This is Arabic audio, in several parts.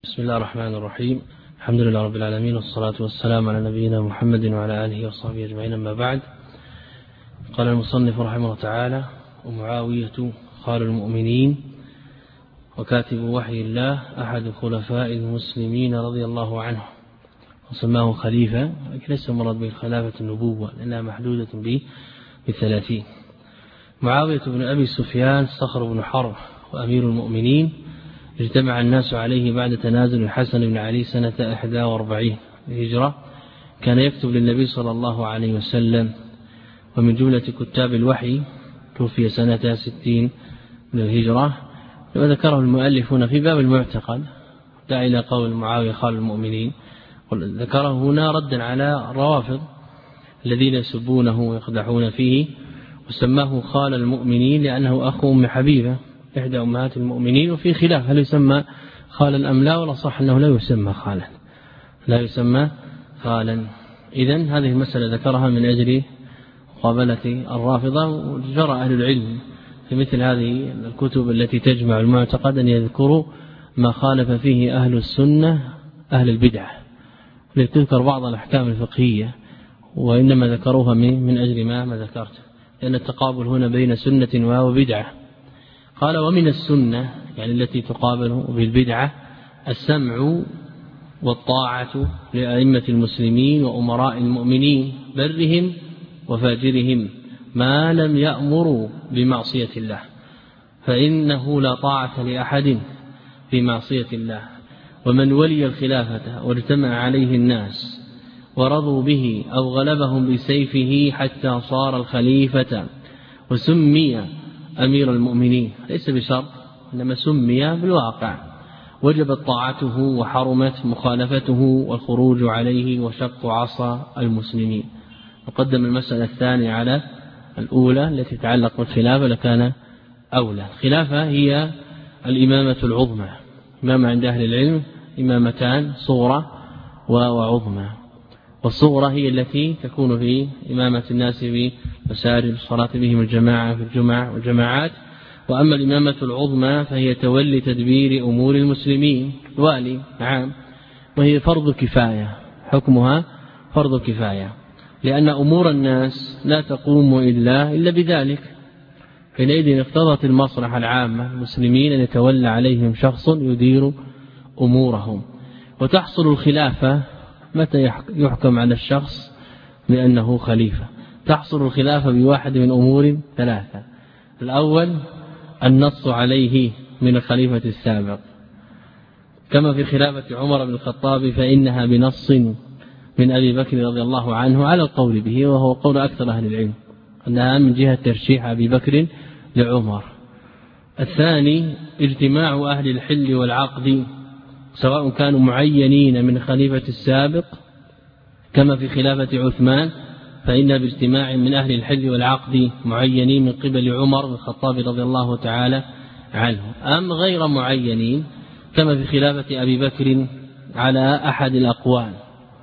بسم الله الرحمن الرحيم. الحمد لله رب العالمين، والصلاة والسلام على نبينا محمد وعلى آله وصحبه أجمعين، أما بعد. قال المصنف رحمه الله تعالى: ومعاوية خال المؤمنين وكاتب وحي الله أحد خلفاء المسلمين رضي الله عنه، وسماه خليفة، لكن ليس مراد بالخلافة النبوة لأنها محدودة ب30. معاوية بن أبي سفيان صخر بن حرب وأمير المؤمنين، اجتمع الناس عليه بعد تنازل الحسن بن علي سنة 41 الهجرة. كان يكتب للنبي صلى الله عليه وسلم، ومن جملة كتاب الوحي، توفي سنة 60 من الهجرة. وذكره المؤلفون في باب المعتقد داعي إلى قول معاوية خال المؤمنين، ذكره هنا ردا على الروافض الذين يسبونه ويقدحون فيه، وسماه خال المؤمنين لأنه أخو أم حبيبة إحدى أمهات المؤمنين. وفي خلاف هل يسمى خالا أم لا، ولا صح أنه لا يسمى خالا، لا يسمى خالا. إذن هذه المسألة ذكرها من أجل مقابلة الرافضة. وجرى أهل العلم في مثل هذه الكتب التي تجمع المعتقد أن يذكروا ما خالف فيه أهل السنة أهل البدعة، لتذكر بعض الأحكام الفقهية، وإنما ذكروها من أجل ما ذكرت، لأن التقابل هنا بين سنة وبدعة. قال: ومن السنة يعني التي تقابل بالبدعة السمع والطاعة لأئمة المسلمين وأمراء المؤمنين برهم وفاجرهم ما لم يأمروا بمعصية الله، فإنه لا طاعة لأحد في معصية الله. ومن ولي الخلافة واجتمع عليه الناس ورضوا به أو غلبهم بسيفه حتى صار الخليفة وسمي أمير المؤمنين، ليس بشرط إنما سمي بالواقع، وجبت طاعته وحرمت مخالفته والخروج عليه وشق عصا المسلمين. وقدم المسألة الثانية على الأولى التي تتعلق بالخلافة لكان أولى. الخلافة هي الإمامة العظمى. إمامة عند أهل العلم إمامتان، صغرى وعظمى. والصغرى هي التي تكون في إمامة الناس في مساجد الصلاة بهم الجماعة في الجمع والجماعات. وأما الإمامة العظمى فهي تولي تدبير أمور المسلمين، والي نعم، وهي فرض كفاية، حكمها فرض كفاية، لأن أمور الناس لا تقوم إلا بذلك. حينئذ اقتضت المصلحة العامة المسلمين أن يتولى عليهم شخص يدير أمورهم. وتحصل الخلافة متى يحكم على الشخص بأنه خليفة؟ تحصل الخلافة بواحد من أمور ثلاثة: الأول النص عليه من الخليفة السابق، كما في خلافة عمر بن الخطاب فإنها بنص من أبي بكر رضي الله عنه على القول به، وهو قول أكثر أهل العلم أنها من جهة ترشيح أبي بكر لعمر. الثاني اجتماع أهل الحل والعقد، سواء كانوا معينين من خليفة السابق كما في خلافة عثمان فإن باجتماع من أهل الحل والعقد معينين من قبل عمر بن الخطاب رضي الله تعالى عنه، أم غير معينين كما في خلافة أبي بكر على أحد الأقوال،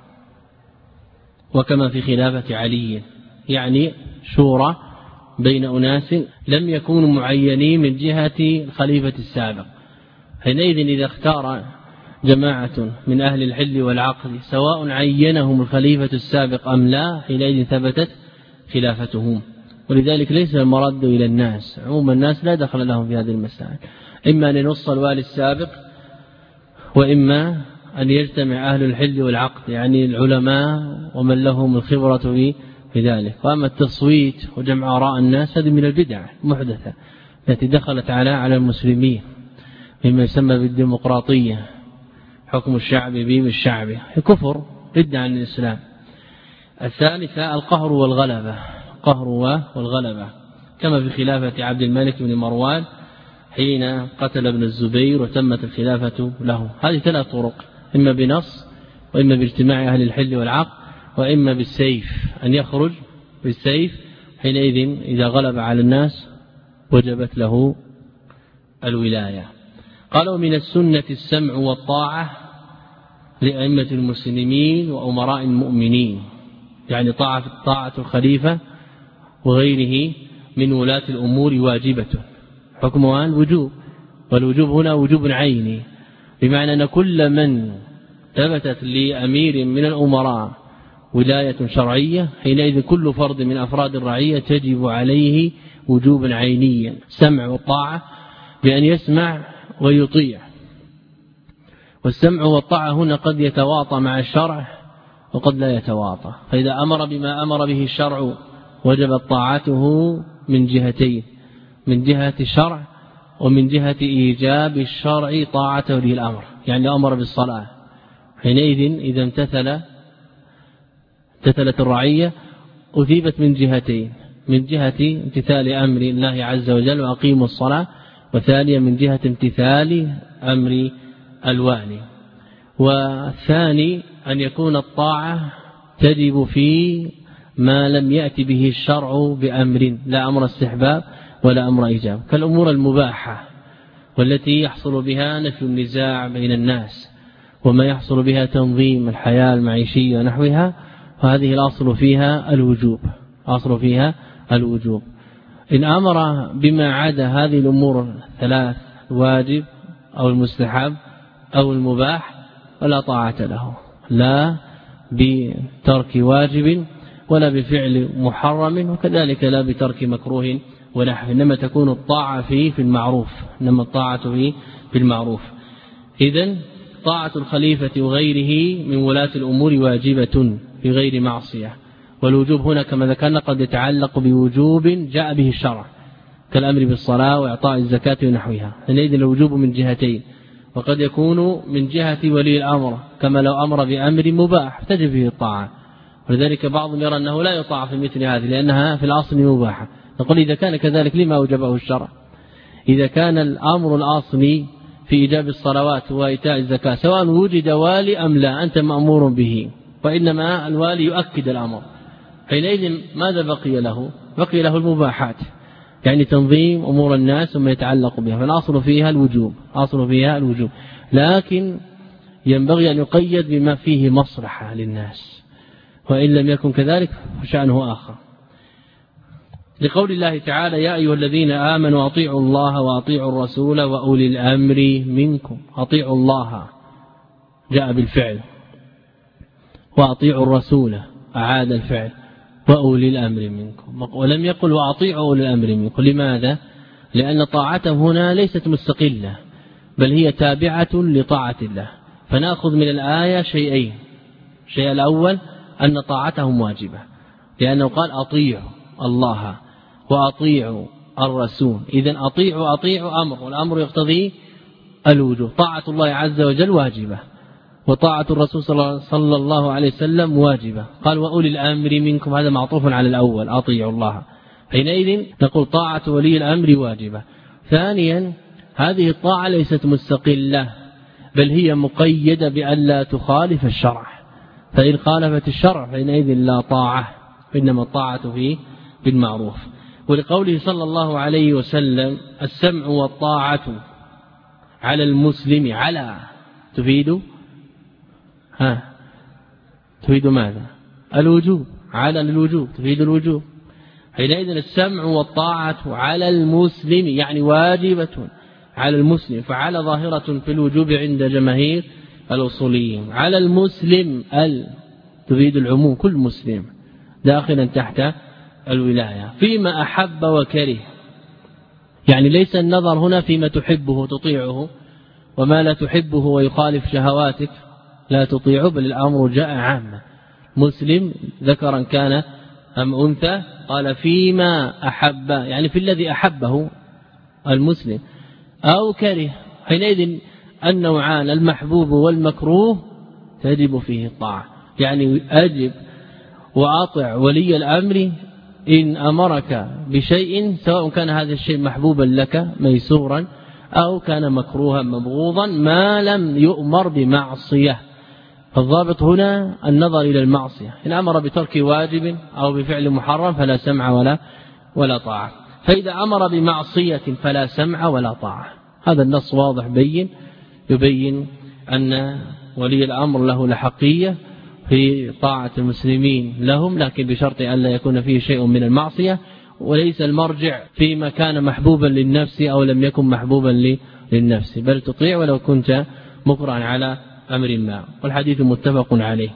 وكما في خلافة علي، يعني شورى بين أناس لم يكونوا معينين من جهة الخليفة السابق. حينئذ إذا اختار جماعة من أهل الحل والعقد سواء عينهم الخليفة السابق أم لا، حينئذ ثبتت خلافتهم. ولذلك ليس المرد إلى الناس، عموم الناس لا دخل لهم في هذه المسائل، إما أن ينص الوالي السابق، وإما أن يجتمع أهل الحل والعقد يعني العلماء ومن لهم الخبرة في ذلك. وأما التصويت وجمع آراء الناس هذه من البدع المحدثة التي دخلت على المسلمين مما يسمى بالديمقراطية، حكم الشعب بالشعب، كفر ضد عن الإسلام. الثالثة القهر والغلبة، قهر والغلبة، كما في خلافة عبد الملك بن مروان حين قتل ابن الزبير وتمت الخلافة له. هذه 3 طرق: إما بنص، وإما باجتماع أهل الحل والعقد، وإما بالسيف، أن يخرج بالسيف. حينئذ إذا غلب على الناس وجبت له الولاية. قالوا: من السنة السمع والطاعة لأئمة المسلمين وأمراء المؤمنين، يعني طاعة الخليفة وغيره من ولاة الأمور واجبة، حكمها الوجوب، والوجوب هنا وجوب عيني، بمعنى أن كل من ثبتت لأمير من الأمراء ولاية شرعية حينئذ كل فرد من أفراد الرعية تجب عليه وجوبا عينيا سمع والطاعة بأن يسمع ويطيع. والسمع والطاعة هنا قد يتواطى مع الشرع وقد لا يتواطى، فإذا أمر بما أمر به الشرع وجبت طاعته من جهتين، من جهة الشرع ومن جهة إيجاب الشرع طاعته له الأمر. يعني أمر بالصلاة حينئذ إذا امتثلت الرعية أثيبت من جهتين، من جهة امتثال أمر الله عز وجل وأقيموا الصلاة، وثانيا من جهة امتثال أمر الوالي. والثاني أن يكون الطاعة تجب في ما لم يأتي به الشرع بأمر، لا أمر استحباب ولا أمر إيجاب، كالأمور المباحة والتي يحصل بها نفي النزاع بين الناس وما يحصل بها تنظيم الحياة المعيشية ونحوها، فهذه الأصل فيها الوجوب، أصل فيها الوجوب. إن أمر بما عدا هذه الأمور الثلاث، الواجب أو المستحب أو المباح، ولا طاعة له، لا بترك واجب ولا بفعل محرم، وكذلك لا بترك مكروه ونحو، إنما تكون الطاعة في المعروف، إنما الطاعة في المعروف. إذن طاعة الخليفة وغيره من ولاة الأمور واجبة في غير معصية. والوجوب هنا كما ذكرنا قد يتعلق بوجوب جاء به الشرع كالأمر بالصلاة وإعطاء الزكاة ونحوها، حينئذ الوجوب من جهتين، وقد يكون من جهة ولي الأمر كما لو أمر بأمر مباح تجب فيه الطاعة، ولذلك بعضهم يرى أنه لا يطاع في مثل هذه لأنها في الأصل مباحة. نقول إذا كان كذلك لما أوجبه الشرع؟ إذا كان الأمر الأصلي في إيجاب الصلوات وإيتاء الزكاة سواء وجد والي أم لا أنت مأمور به، وإنما الوالي يؤكد الأمر، حينئذ ماذا بقي له؟ بقي له المباحات، يعني تنظيم أمور الناس وما يتعلق بها، فالأصل فيها الوجوب، أصل فيها الوجوب، لكن ينبغي أن يقيد بما فيه مصلحة للناس، وإن لم يكن كذلك فشأنه آخر. لقول الله تعالى: يا أيها الذين آمنوا أطيعوا الله وأطيعوا الرسول وأولي الأمر منكم. أطيعوا الله جاء بالفعل، وأطيعوا الرسول أعاد الفعل، وأولي الأمر منكم، ولم يقل وأطيعوا أولي الأمر منكم. لماذا؟ لأن طاعته هنا ليست مستقلة، بل هي تابعة لطاعة الله. فنأخذ من الآية شيئين: الشيء الأول أن طاعتهم واجبة، لأنه قال أطيعوا الله وأطيعوا الرسول، إذن أطيعوا أمر، والأمر يقتضي الوجوب. طاعة الله عز وجل واجبة، وطاعة الرسول صلى الله عليه وسلم واجبة. قال وأولي الأمر منكم، هذا معطوف على الأول أطيعوا الله، حينئذ نقول طاعة ولي الأمر واجبة. ثانيا هذه الطاعة ليست مستقلة، بل هي مقيدة بأن لا تخالف الشرع، فإن خالفت الشرع حينئذ لا طاعة، إنما الطاعة فيه بالمعروف. ولقوله صلى الله عليه وسلم: السمع والطاعة على المسلم، على تفيد ماذا؟ الوجوب، على الوجوب تفيد الوجوب، حينئذ السمع والطاعة على المسلم يعني واجبة على المسلم، فعلى ظاهرة في الوجوب عند جماهير الأصوليين. على المسلم تفيد العموم، كل مسلم داخلا تحت الولاية فيما أحب وكره، يعني ليس النظر هنا فيما تحبه تطيعه، وما لا تحبه ويخالف شهواتك لا تطيعه، بل الأمر جاء عاما، مسلم ذكرا كان أم أنثى، قال فيما أحب يعني في الذي أحبه المسلم أو كره، حينئذ النوعان المحبوب والمكروه تجب فيه الطاعة. يعني أجب وأطع ولي الأمر إن أمرك بشيء، سواء كان هذا الشيء محبوبا لك ميسورا أو كان مكروها مبغوضا، ما لم يؤمر بمعصية. فالضابط هنا النظر إلى المعصية، إن أمر بترك واجب أو بفعل محرم فلا سمع ولا طاعة، فإذا أمر بمعصية فلا سمع ولا طاعة. هذا النص واضح يبين أن ولي الأمر له الحقية في طاعة المسلمين لهم، لكن بشرط أن لا يكون فيه شيء من المعصية، وليس المرجع فيما كان محبوبا للنفس أو لم يكن محبوبا للنفس، بل تطيع ولو كنت مكرها على أمر ما، والحديث متفق عليه.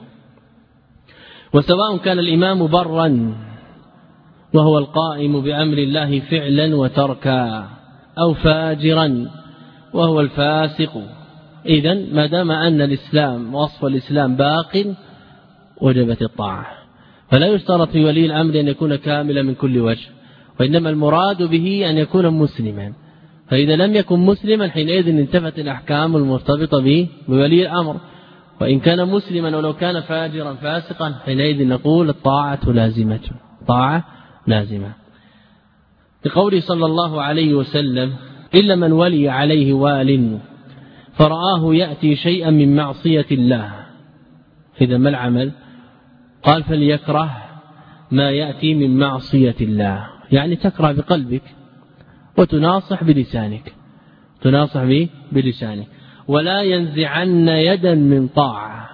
وسواء كان الإمام برا وهو القائم بأمر الله فعلا وتركا أو فاجرا وهو الفاسق، إذن ما دام أن الإسلام وصف الإسلام باق وجبت الطاعة. فلا يشترط في ولي الأمر أن يكون كاملا من كل وجه، وإنما المراد به أن يكون مسلما. فإذا لم يكن مسلما حينئذ انتفت الأحكام المرتبطة به بولي الأمر، وإن كان مسلما ولو كان فاجرا فاسقا حينئذ نقول الطاعة لازمة، طاعة لازمة. بقوله صلى الله عليه وسلم: إلا من ولي عليه وال فرآه يأتي شيئا من معصية الله. إذا ما العمل؟ قال: فليكره ما يأتي من معصية الله، يعني تكره بقلبك وتناصح بلسانك، تناصح بلسانك. ولا ينزعن يدا من طاعة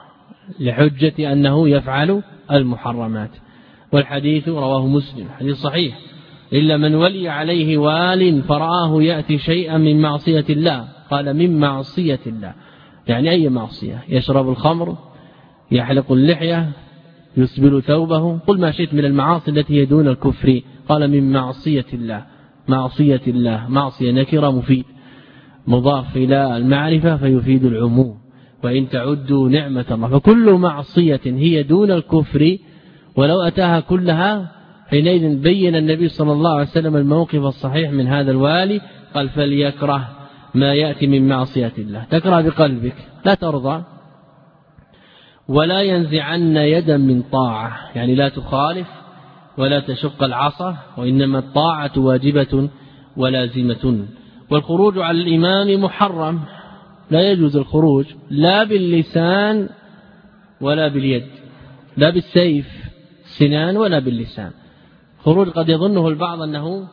لحجة أنه يفعل المحرمات. والحديث رواه مسلم، حديث صحيح: إلا من ولي عليه وال فرآه يأتي شيئا من معصية الله. قال: من معصية الله، يعني أي معصية؟ يشرب الخمر، يحلق اللحية، يسبل ثوبه، قل ما شئت من المعاصي التي هي دون الكفر. قال: من معصية الله، معصية الله، معصية نكرة مفيد مضاف إلى المعرفة فيفيد العموم، وإن تعدوا نعمة الله. فكل معصية هي دون الكفر ولو أتاها كلها حينئذ بين النبي صلى الله عليه وسلم الموقف الصحيح من هذا الوالي. قال: فليكره ما يأتي من معصية الله، تكره بقلبك لا ترضى. ولا ينزعن يدا من طاعة، يعني لا تخالف ولا تشق العصا، وإنما الطاعة واجبة ولازمة. والخروج على الإمام محرم، لا يجوز الخروج لا باللسان ولا باليد، لا بالسيف سنان ولا باللسان. خروج قد يظنه البعض أنه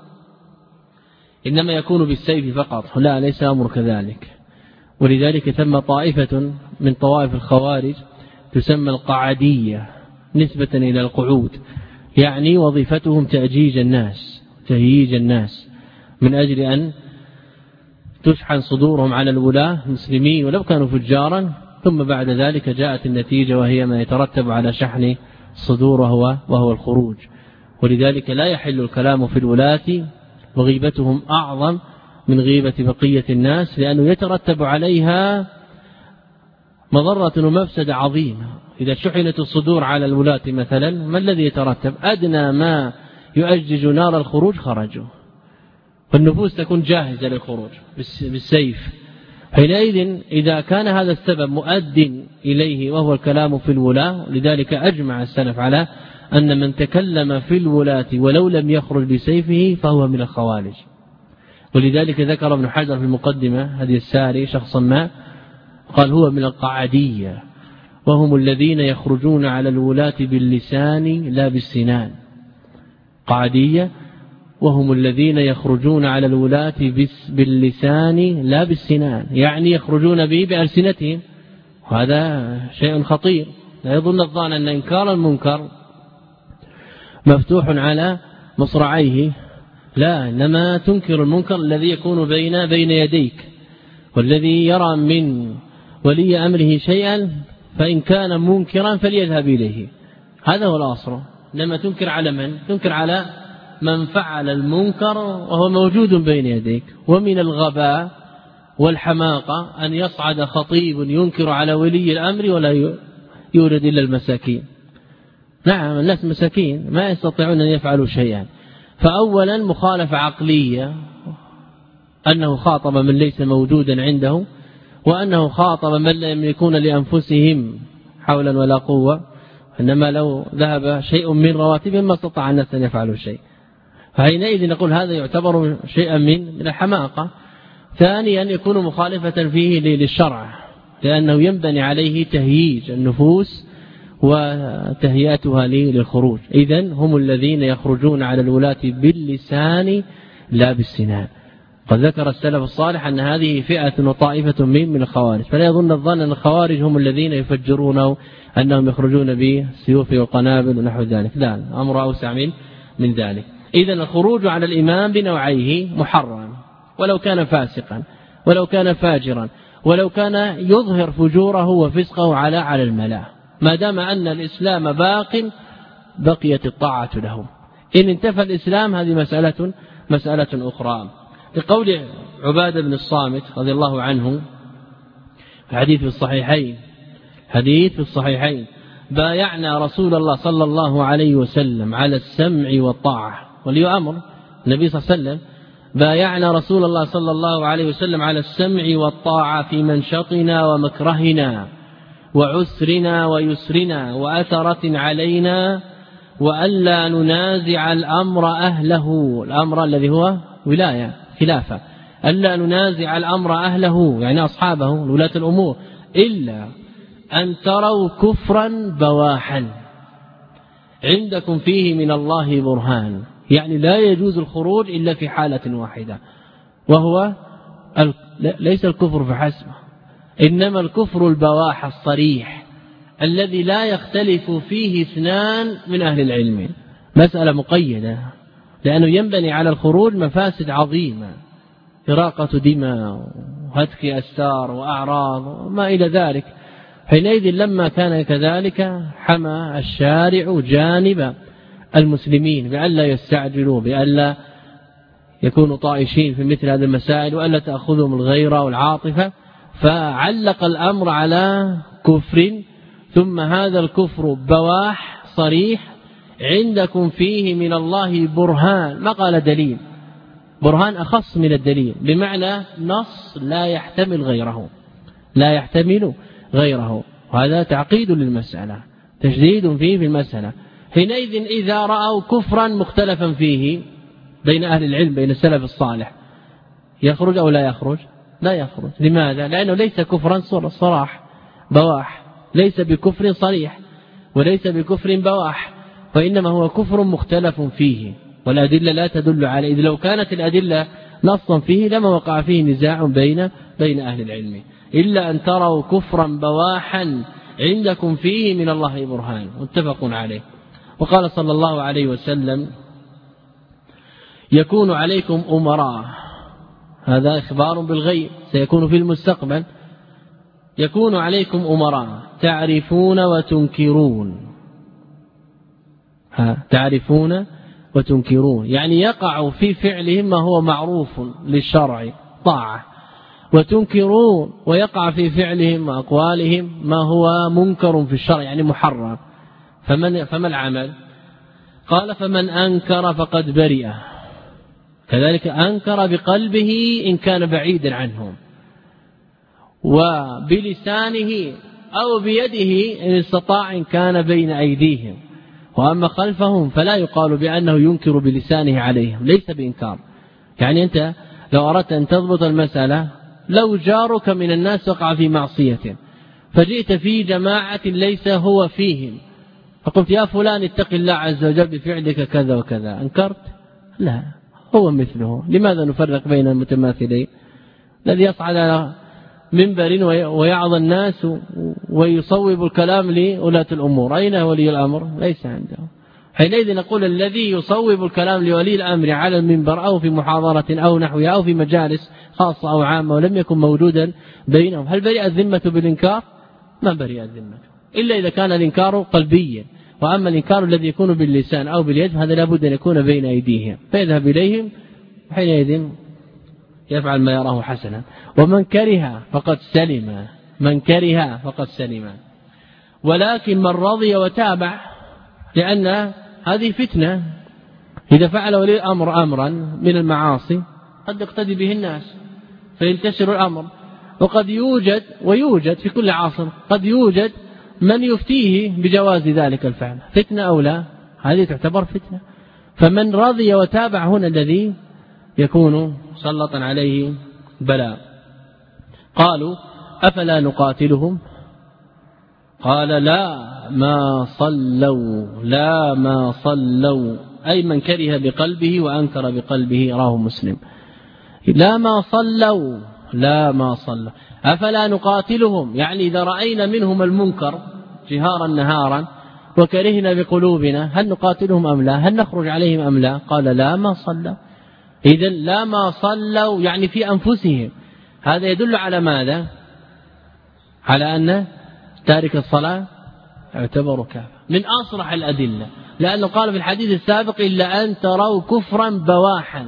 إنما يكون بالسيف فقط، لا، ليس الأمر كذلك. ولذلك ثم طائفة من طوائف الخوارج تسمى القعدية نسبة إلى القعود، يعني وظيفتهم تأجيج الناس، تهييج الناس، من أجل أن تشحن صدورهم على الولاة المسلمين ولو كانوا فجارا، ثم بعد ذلك جاءت النتيجة وهي ما يترتب على شحن الصدور وهو الخروج. ولذلك لا يحل الكلام في الولاة، وغيبتهم أعظم من غيبة بقية الناس، لأنه يترتب عليها مضرة ومفسدة عظيمة. إذا شحنت الصدور على الولاة مثلا، ما الذي يترتب؟ أدنى ما يؤجج نار الخروج خرجوا، والنفوس تكون جاهزة للخروج بالسيف. حينئذ إذا كان هذا السبب مؤد إليه وهو الكلام في الولاة، لذلك أجمع السلف على أن من تكلم في الولاة ولو لم يخرج بسيفه فهو من الخوارج. ولذلك ذكر ابن حجر في المقدمة هذه الساري شخصا ما قال: هو من القعدية، وهم الذين يخرجون على الولاة باللسان لا بالسنان. قعدية وهم الذين يخرجون على الولاة باللسان لا بالسنان، يعني يخرجون به بألسنتهم، وهذا شيء خطير. لا يظن الظان أن إنكار المنكر مفتوح على مصرعيه، لا، إنما تنكر المنكر الذي يكون بين يديك. والذي يرى من ولي أمره شيئا فإن كان منكرا فليذهب إليه، هذا هو الأصل. لما تنكر على من؟ تنكر على من فعل المنكر وهو موجود بين يديك. ومن الغباء والحماقة أن يصعد خطيب ينكر على ولي الأمر ولا يورد إلا المساكين. نعم، الناس مساكين ما يستطيعون أن يفعلوا شيئا. فأولا مخالفة عقلية، أنه خاطب من ليس موجودا عنده، وأنه خاطب من لا يملكون لأنفسهم حولا ولا قوة، إنما لو ذهب شيء من رواتبهم ما استطاع الناس أن يفعلوا شيء. فحينئذ نقول هذا يعتبر شيئا من الحماقة. ثانيا يكون مخالفة فيه للشرع، لأنه ينبني عليه تهييج النفوس وتهيئتها للخروج. إذن هم الذين يخرجون على الولاة باللسان لا بالسنان. قد ذكر السلف الصالح أن هذه فئة وطائفة من الخوارج، فلا يظن الظن أن الخوارج هم الذين يفجرون أنهم يخرجون بالسيوف والقنابل ونحو ذلك، لا، الأمر أوسع من ذلك. إذن الخروج على الإمام بنوعيه محرم، ولو كان فاسقا ولو كان فاجرا ولو كان يظهر فجوره وفسقه على الملا، ما دام أن الإسلام باق بقيت الطاعة له. إن انتفى الإسلام هذه مسألة أخرى. لقول عبادة بن الصامت رضي الله عنه حديث في الصحيحين بايعنا رسول الله صلى الله عليه وسلم على السمع والطاعة، ولي أمر النبي صلى الله عليه وسلم بايعنا رسول الله صلى الله عليه وسلم على السمع والطاعة في منشطنا ومكرهنا وعسرنا ويسرنا وأثرة علينا، وألا ننازع الأمر أهله، الأمر الذي هو ولاية خلافة، ألا ننازع الأمر أهله يعني أصحابه ولاة الأمور، إلا أن تروا كفرا بواحا عندكم فيه من الله برهان. يعني لا يجوز الخروج إلا في حالة واحدة، وهو ليس الكفر فحسب، إنما الكفر البواح الصريح الذي لا يختلف فيه اثنان من أهل العلم. مسألة مقيدة، لأنه ينبني على الخروج مفاسد عظيمة، إراقة دماء وهتك أستار وأعراض وما إلى ذلك. حينئذ لما كان كذلك حمى الشارع جانب المسلمين بألا يستعجلوا، بألا يكونوا طائشين في مثل هذه المسائل، وألا تأخذهم الغيرة والعاطفة، فعلق الأمر على كفر، ثم هذا الكفر بواح صريح عندكم فيه من الله برهان، ما قال دليل، برهان أخص من الدليل، بمعنى نص لا يحتمل غيره، وهذا تعقيد للمسألة، تشديد فيه في المسألة. حينئذ إذا رأوا كفرا مختلفا فيه بين أهل العلم بين السلف الصالح، يخرج أو لا يخرج؟ لا يخرج. لماذا؟ لأنه ليس كفرا صراح بواح، ليس بكفر صريح وليس بكفر بواح، وإنما هو كفر مختلف فيه، والأدلة لا تدل عليه. إذ لو كانت الأدلة نصا فيه لما وقع فيه نزاع بين أهل العلم، إلا أن تروا كفرا بواحا عندكم فيه من الله برهان، متفق عليه. وقال صلى الله عليه وسلم: يكون عليكم أمراء، هذا إخبار بالغيب سيكون في المستقبل، يكون عليكم أمراء تعرفون وتنكرون، يعني يقع في فعلهم ما هو معروف للشرع طاعة، وتنكرون ويقع في فعلهم وأقوالهم ما هو منكر في الشرع يعني محرم. فما العمل؟ قال: فمن أنكر فقد برئ، كذلك أنكر بقلبه إن كان بعيدا عنهم، وبلسانه أو بيده إن استطاع إن كان بين أيديهم، وأما خلفهم فلا يقال بأنه ينكر بلسانه عليهم، ليس بإنكار. يعني أنت لو أردت أن تضبط المسألة، لو جارك من الناس وقع في معصية فجئت في جماعة ليس هو فيهم، فقلت: يا فلان اتق الله عز وجل بفعلك كذا وكذا، أنكرت؟ لا، هو مثله. لماذا نفرق بين المتماثلين؟ الذي يصعد على منبر ويعظ الناس ويصوب الكلام لولاة الأمور، أين ولي الأمر؟ ليس عنده. حينئذ نقول: الذي يصوب الكلام لولي الأمر على المنبر أو في محاضرة أو نحوها أو في مجالس خاصة أو عامة ولم يكن موجودا بينهم، هل برئ الذمة بالإنكار؟ ما برئ الذمة، إلا إذا كان الإنكار قلبيا. وأما الإنكار الذي يكون باللسان أو باليد هذا لابد أن يكون بين أيديهم، فيذهب إليهم حينئذ يفعل ما يراه حسنا. ومن كره فقد سلم، ولكن من رضي وتابع، لأن هذه فتنة، إذا فعل ولي الأمر أمرا من المعاصي قد يقتدي به الناس فينتشر الأمر، وقد يوجد في كل عصر قد يوجد من يفتيه بجواز ذلك الفعل، فتنة أو لا، هذه تعتبر فتنة. فمن رضي وتابع هنا الذي يكون سلطا عليه بلاء. قالوا: أفلا نقاتلهم؟ قال: لا ما صلوا، أي من كره بقلبه وأنكر بقلبه، رواه مسلم. لا ما صلوا. أفلا نقاتلهم، يعني إذا رأينا منهم المنكر جهارا نهارا وكرهنا بقلوبنا، هل نقاتلهم أم لا؟ هل نخرج عليهم أم لا؟ قال: لا ما صلوا. إذن لا ما صلوا يعني في أنفسهم. هذا يدل على ماذا؟ على أن تارك الصلاة يعتبر كافر من أصرح الأدلة، لأنه قال في الحديث السابق إلا أن تروا كفرا بواحا،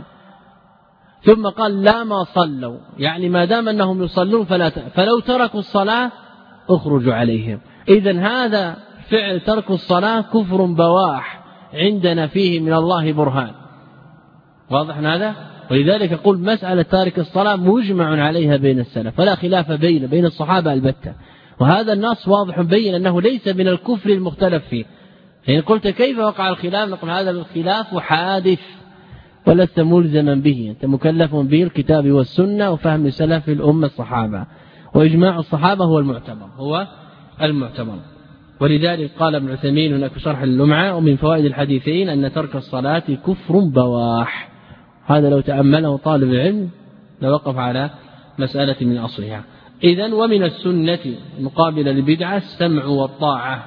ثم قال لا ما صلوا، يعني ما دام أنهم يصلون فلو تركوا الصلاة اخرجوا عليهم. إذن هذا فعل ترك الصلاة كفر بواح عندنا فيه من الله برهان، واضح هذا؟ ولذلك يقول مسألة تارك الصلاة مجمع عليها بين السلف ولا خلاف بين الصحابة البتة، وهذا النص واضح بين أنه ليس من الكفر المختلف فيه. يعني قلت كيف وقع الخلاف؟ نقول هذا الخلاف حادث ولست ملزما به، أنت مكلف به الكتاب والسنة وفهم سلف الأمة الصحابة، وإجماع الصحابة هو المعتبر. ولذلك قال ابن عثيمين هناك في شرح اللمعة ومن فوائد الحديثين أن ترك الصلاة كفر بواح، هذا لو تأمله طالب العلم لوقف على مسألة من أصلها. إذن ومن السنة مقابل البدعة السمع والطاعة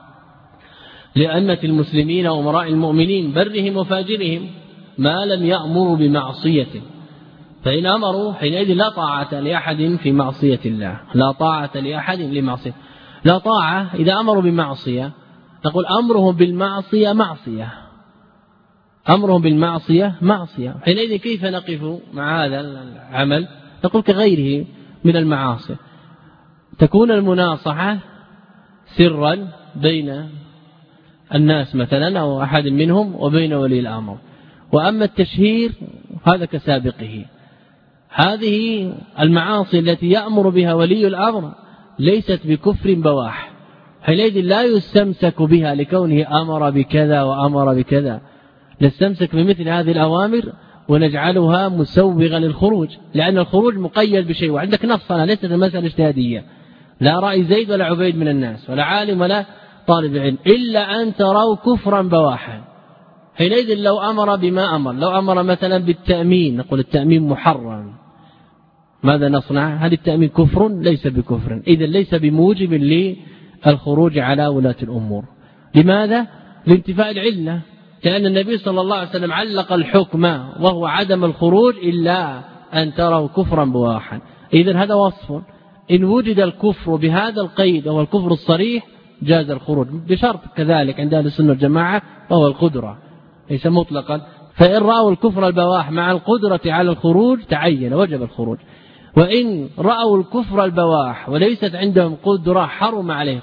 لأئمة المسلمين وأمراء المؤمنين برهم وفاجرهم ما لم يأمروا بمعصية، فإن أمروا حينئذ لا طاعة لأحد في معصية الله، لا طاعة لأحد لمعصية. لا طاعة إذا أمروا بمعصية نقول أمرهم بالمعصية معصية، أمرهم بالمعصية معصية، حينئذ كيف نقف مع هذا العمل؟ نقول كغيره من المعاصي، تكون المناصحة سرا بين الناس مثلا أو أحد منهم وبين ولي الأمر، وأما التشهير هذا كسابقه. هذه المعاصي التي يأمر بها ولي الأمر ليست بكفر بواح، حينئذ لا يستمسك بها لكونه أمر بكذا وأمر بكذا، نستمسك بمثل هذه الأوامر ونجعلها مسوغا للخروج، لأن الخروج مقيد بشيء، وعندك نصنا ليست المسألة اجتهادية، لا رأي زيد ولا عبيد من الناس ولا عالم ولا طالب علم، إلا أن تروا كفرا بواحا. حينئذ لو أمر بما أمر، لو أمر مثلا بالتأمين نقول التأمين محرم، ماذا نصنع؟ هل التأمين كفر؟ ليس بكفر، إذن ليس بموجب للخروج على ولاة الأمور. لماذا؟ لانتفاء العلة، لأن النبي صلى الله عليه وسلم علق الحكم وهو عدم الخروج إلا أن تروا كفرا بواحا. إذن هذا وصف، إن وجد الكفر بهذا القيد وهو الكفر الصريح جاز الخروج، بشرط كذلك عند أهل السنة والجماعة وهو القدرة ليس مطلقا، فإن رأوا الكفر البواح مع القدرة على الخروج تعين وجب الخروج، وإن رأوا الكفر البواح وليست عندهم قدرة حرم عليهم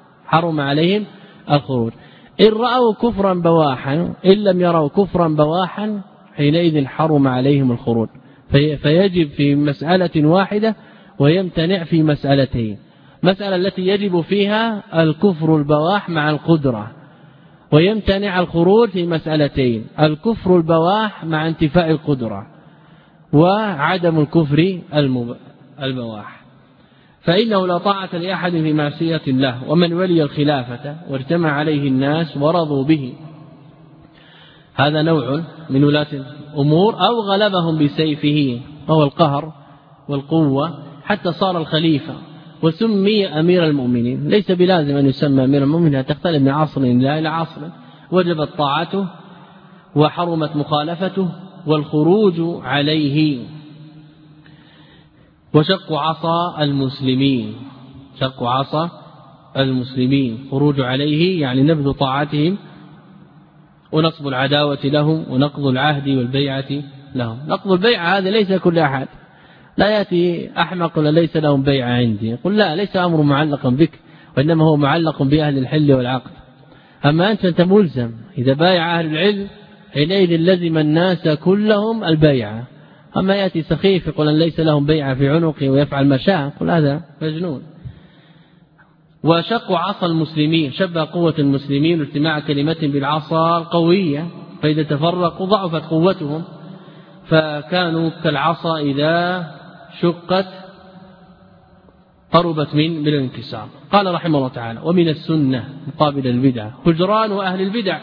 الخروج. إن رأوا كفرا بواحا إن لم يروا كفرا بواحا حينئذ حرم عليهم الخروج، فيجب في مسألة واحدة ويمتنع في مسألتين. مسألة التي يجب فيها الكفر البواح مع القدرة، ويمتنع الخروج في مسألتين: الكفر البواح مع انتفاء القدرة، وعدم الكفر البواح. فإنه لا طاعة لأحد في معصية الله، ومن ولي الخلافة واجتمع عليه الناس ورضوا به، هذا نوع من ولاة الأمور، أو غلبهم بسيفه وهو القهر والقوة حتى صار الخليفة وسمي أمير المؤمنين. ليس بلازم أن يسمى أمير المؤمنين، تختلف من عصر إلى عصر. وجبت طاعته وحرمت مخالفته والخروج عليه. وشق عصا المسلمين خروج عليه يعني نبذ طاعتهم ونقض العداوة لهم ونقض العهد والبيعة لهم. نقض البيعة هذا ليس كل أحد، لا يأتي أحمق ولا ليس لهم بيعة عندي، يقول لا، ليس أمر معلقا بك، وإنما هو معلق بأهل الحل والعقد. أما أنت ملزم، إذا بايع أهل العلم حينئذ لزم الناس كلهم البيعة. أما يأتي سخيف يقول أن ليس لهم بيعة في عنقه ويفعل ما شاء، يقول هذا مجنون. وشق عصا المسلمين، شبه قوة المسلمين واجتماع كلمة بالعصا القوية، فإذا تفرقوا ضعفت قوتهم، فكانوا كالعصا إذا شقت قربت من الانكسار. قال رحمه الله تعالى: ومن السنة مقابل البدع هجران أهل البدع،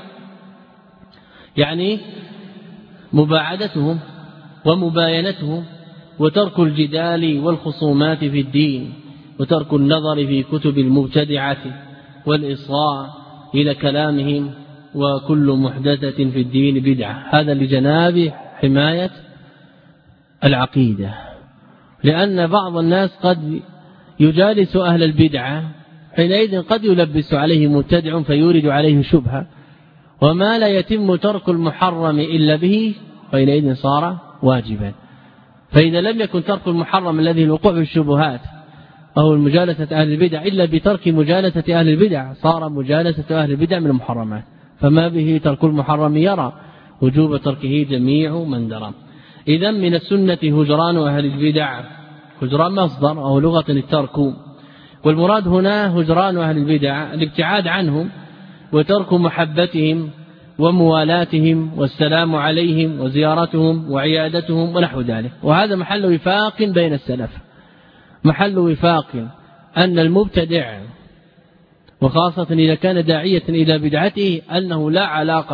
يعني مباعدتهم ومباينتهم، وترك الجدال والخصومات في الدين، وترك النظر في كتب المبتدعة والإصغاء إلى كلامهم، وكل محدثة في الدين بدعة. هذا لجناب حماية العقيدة، لأن بعض الناس قد يجالس أهل البدعة حينئذ قد يلبس عليه مبتدع فيورد عليه شبهة، وما لا يتم ترك المحرم إلا به حينئذ صار واجبا. فإذا لم يكن ترك المحرم الذي الوقوع في الشبهات أو مجالسة أهل البدع إلا بترك مجالسة أهل البدع صار مجالسة أهل البدع من المحرمات، فما به ترك المحرم يرى وجوب تركه جميع من درى. إذا من السنة هجران أهل البدع، هجران مصدر أو لغة الترك، والمراد هنا هجران أهل البدع الابتعاد عنهم وترك محبتهم وموالاتهم والسلام عليهم وزيارتهم وعيادتهم ونحو ذلك. وهذا محل وفاق بين السلف، محل وفاق أن المبتدع وخاصة إذا كان داعية إلى بدعته أنه لا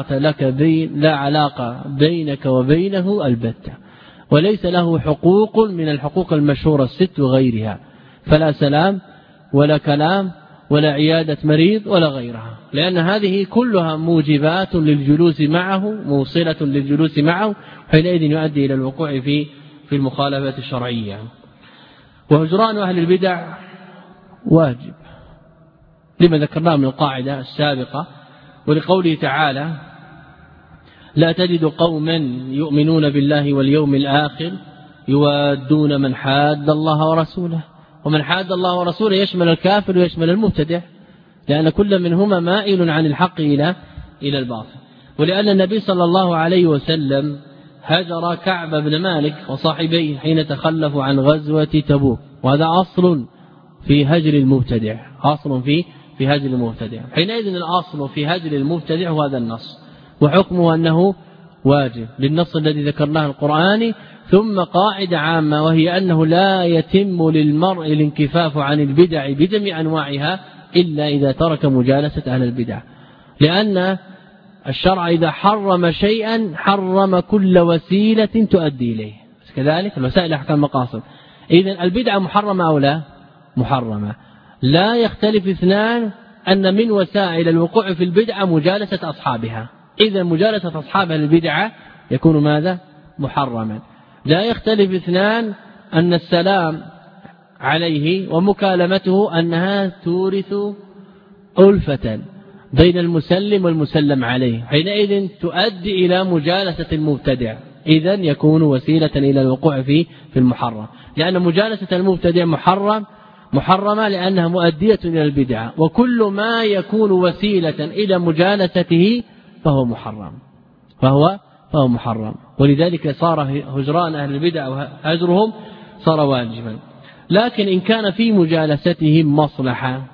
علاقة بينك وبينه البتة، وليس له حقوق من الحقوق المشهورة الست وغيرها، فلا سلام ولا كلام ولا عيادة مريض ولا غيرها، لأن هذه كلها موجبات للجلوس معه، موصلة للجلوس معه، حينئذ يؤدي إلى الوقوع في المخالفات الشرعية. وهجران أهل البدع واجب لما ذكرناه من القاعدة السابقة، ولقوله تعالى: لا تجد قوما يؤمنون بالله واليوم الآخر يوادون من حاد الله ورسوله. ومن حاد الله ورسوله يشمل الكافر ويشمل المبتدع، لأن كل منهما مائل عن الحق إلى الباطل. ولأن النبي صلى الله عليه وسلم هجر كعب بن مالك وصاحبيه حين تخلفوا عن غزوة تبوك، وهذا أصل في هجر المبتدع، أصل في هجر المبتدع. حينئذ الأصل في هجر المبتدع هو هذا النص، وحكمه أنه واجب للنص الذي ذكرناه القرآني. ثم قاعدة عامة وهي أنه لا يتم للمرء الانكفاف عن البدع بجميع أنواعها إلا إذا ترك مجالسة أهل البدع، لأن الشرع إذا حرم شيئا حرم كل وسيلة تؤدي إليه، كذلك الوسائل أحكام مقاصد. إذن البدعة محرمة أو لا؟ محرمة. لا يختلف اثنان أن من وسائل الوقوع في البدعة مجالسة أصحابها، إذا مجالسة أصحابها البدعة يكون ماذا؟ محرما. لا يختلف اثنان أن السلام عليه ومكالمته أنها تورث ألفة بين المسلم والمسلم عليه، حينئذ تؤدي إلى مجالسة المبتدع، إذن يكون وسيلة إلى الوقوع في المحرم، لأن مجالسة المبتدع محرمة لأنها مؤدية إلى البدعة، وكل ما يكون وسيلة إلى مجالسته فهو محرم. ولذلك صار هجران أهل البدع وهجرهم صار واجبا. لكن إن كان في مجالستهم مصلحة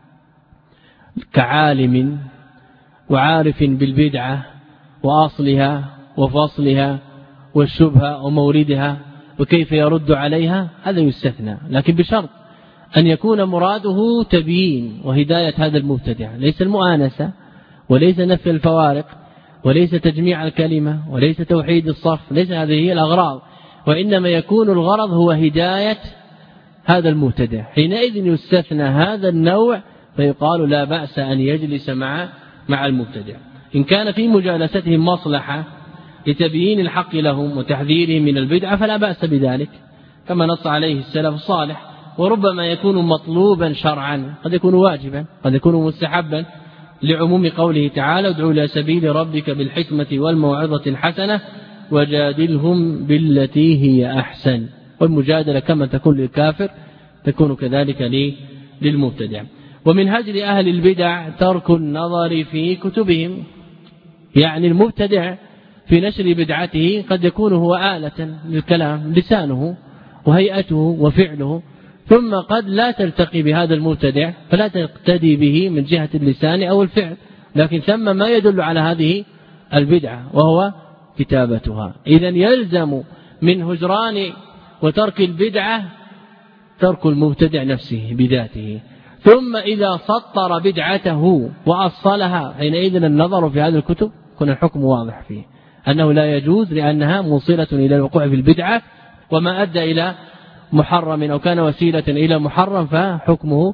كعالم وعارف بالبدعة وأصلها وفصلها والشبهة وموردها وكيف يرد عليها، هذا يستثنى، لكن بشرط أن يكون مراده تبيين وهداية هذا المبتدع، ليس المؤانسة وليس نفي الفوارق وليس تجميع الكلمة وليس توحيد الصف، ليس هذه هي الأغراض، وإنما يكون الغرض هو هداية هذا المبتدع. حينئذ يستثنى هذا النوع فيقال لا بأس أن يجلس مع المبتدع. إن كان في مجالستهم مصلحة لتبيين الحق لهم وتحذيرهم من البدعة فلا بأس بذلك، كما نص عليه السلف الصالح. وربما يكون مطلوبا شرعا، قد يكون واجبا، قد يكون مستحبا، لعموم قوله تعالى: ادعوا إلى سبيل ربك بالحكمة والموعظة الحسنة وجادلهم بالتي هي أحسن. والمجادلة كما تكون للكافر تكون كذلك للمبتدع. ومن هجر أهل البدع ترك النظر في كتبهم، يعني المبتدع في نشر بدعته قد يكون هو آلة للكلام، لسانه وهيئته وفعله، ثم قد لا تلتقي بهذا المبتدع فلا تقتدي به من جهة اللسان أو الفعل، لكن ثم ما يدل على هذه البدعة وهو كتابتها. إذن يلزم من هجران وترك البدعة ترك المبتدع نفسه بذاته، ثم إذا سطر بدعته وأصلها حينئذ النظر في هذه الكتب يكون الحكم واضح فيه أنه لا يجوز، لأنها موصلة إلى الوقوع في البدعة، وما أدى إلى محرم أو كان وسيلة إلى محرم فحكمه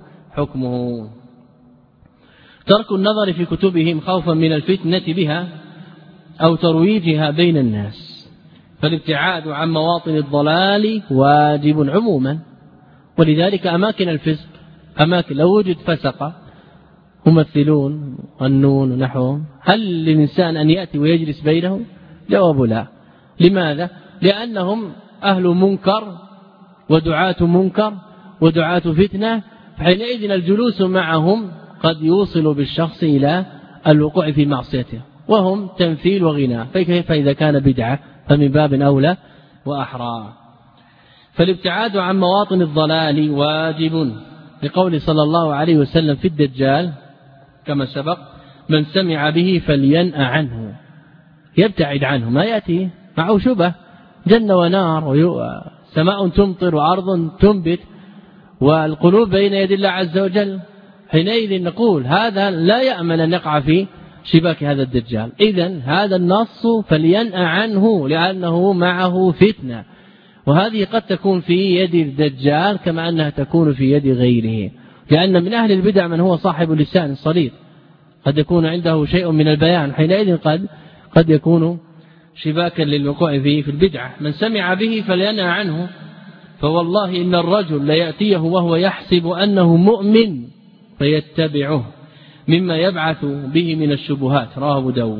ترك النظر في كتبهم خوفا من الفتنة بها أو ترويجها بين الناس. فالابتعاد عن مواطن الضلال واجب عموما، ولذلك أماكن الفسق أماكن لو وجد فسقة ممثلون النون ونحوهم هل للإنسان أن يأتي ويجلس بينهم؟ جواب لا. لماذا؟ لأنهم أهل منكر ودعاة منكر ودعاة فتنة، فحينئذ الجلوس معهم قد يوصل بالشخص إلى الوقوع في معصيته، وهم تمثيل وغناء، فكيف إذا كان بدعة فمن باب أولى وأحرى. فالابتعاد عن مواطن الضلال واجب، لقول صلى الله عليه وسلم في الدجال كما سبق: من سمع به فلينأ عنه، يبتعد عنه، ما يأتي معه شبه جنة ونار سماء تمطر وأرض تنبت والقلوب بين يد الله عز وجل، حينئذ نقول هذا لا يأمن أن يقع في شباك هذا الدجال. إذن هذا النص فلينأ عنه لأنه معه فتنة، وهذه قد تكون في يد الدجال كما أنها تكون في يد غيره، لأن من أهل البدع من هو صاحب لسان صليط قد يكون عنده شيء من البيان، حينئذ قد يكون شباكا للوقوع فيه في البدعة. من سمع به فلينأ عنه، فوالله إن الرجل ليأتيه وهو يحسب أنه مؤمن فيتبعه مما يبعث به من الشبهات. رواه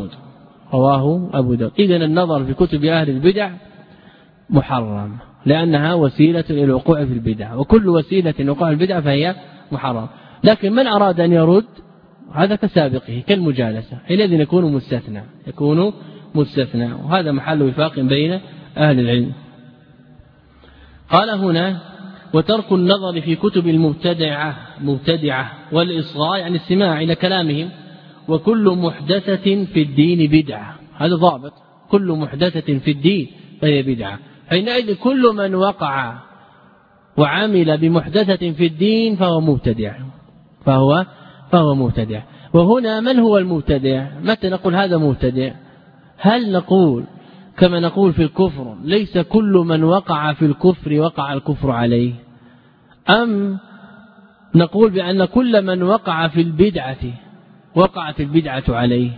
أبو داود. إذن النظر في كتب أهل البدع محرم، لأنها وسيلة إلى الوقوع في البدع، وكل وسيلة للوقوع في البدع فهي محرم. لكن من أراد أن يرد هذا كسابقه كالمجالسة، حينئذ يكون مستثنى، وهذا محل وفاق بين أهل العلم. قال هنا: وترك النظر في كتب المبتدعة والإصغاء يعني السماع إلى كلامهم، وكل محدثة في الدين بدعة. هذا ضابط، كل محدثة في الدين فهي بدعة. حينئذ كل من وقع وعمل بمحدثة في الدين فهو مبتدع. وهنا من هو المبتدع؟ متى نقول هذا مبتدع؟ هل نقول كما نقول في الكفر ليس كل من وقع في الكفر وقع الكفر عليه، أم نقول بأن كل من وقع في البدعة وقعت البدعة عليه؟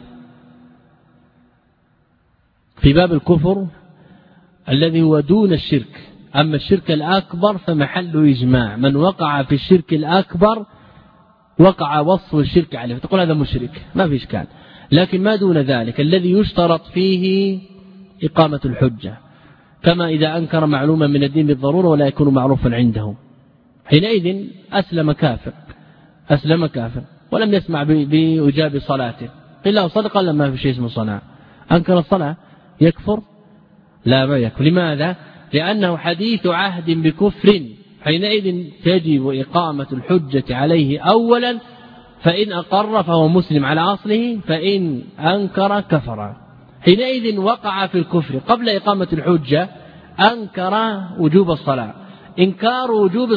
في باب الكفر الذي هو دون الشرك، أما الشرك الأكبر فمحل إجماع، من وقع في الشرك الأكبر وقع وصف الشرك عليه، فتقول هذا مشرك ما في إشكال. لكن ما دون ذلك الذي يشترط فيه إقامة الحجة، كما إذا أنكر معلوما من الدين بالضرورة ولا يكون معروفا عنده، حينئذ أسلم كافر ولم يسمع بإجاب صلاته، قيل له صدق قال ما في شيء اسمه صلاة، أنكر الصلاة يكفر؟ لا، ما يكفر. لماذا؟ لأنه حديث عهد بكفر، حينئذ تجب إقامة الحجة عليه أولا، فإن أقر فهو مسلم على أصله، فإن أنكر كفر. حينئذ وقع في الكفر قبل إقامة الحجة، أنكر وجوب الصلاة، إنكار وجوب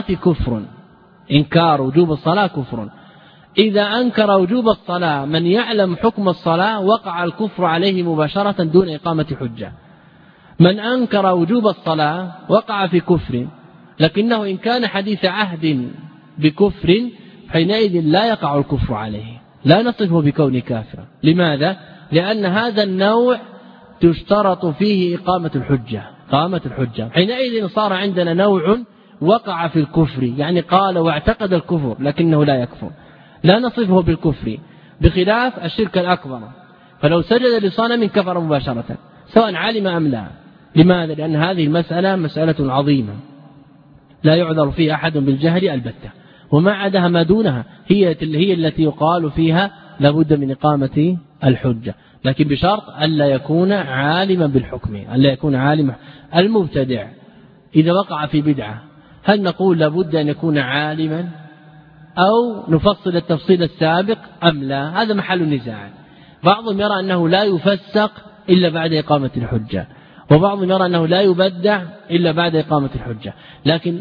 الصلاة كفر. إذا أنكر وجوب الصلاة من يعلم حكم الصلاة وقع الكفر عليه مباشرة دون إقامة حجة. من أنكر وجوب الصلاة وقع في كفر، لكنه إن كان حديث عهد بكفر حينئذ لا يقع الكفر عليه، لا نصفه بكون كافرا. لماذا؟ لأن هذا النوع تشترط فيه إقامة الحجة. حينئذ صار عندنا نوع وقع في الكفر، يعني قال واعتقد الكفر لكنه لا يكفر، لا نصفه بالكفر، بخلاف الشرك الأكبر، فلو سجد لصنم كفر مباشرة سواء علم أم لا. لماذا؟ لأن هذه المسألة مسألة عظيمة لا يعذر فيها أحد بالجهل البتة، وما عدها ما دونها هي التي يقال فيها لابد من إقامة الحجة، لكن بشرط ألا يكون عالما بالحكم، ألا يكون عالما. المبتدع إذا وقع في بدعة هل نقول لابد أن يكون عالما أو نفصل التفصيل السابق أم لا؟ هذا محل النزاع. بعضهم يرى أنه لا يفسق إلا بعد إقامة الحجة، وبعضهم يرى أنه لا يبدع إلا بعد إقامة الحجة. لكن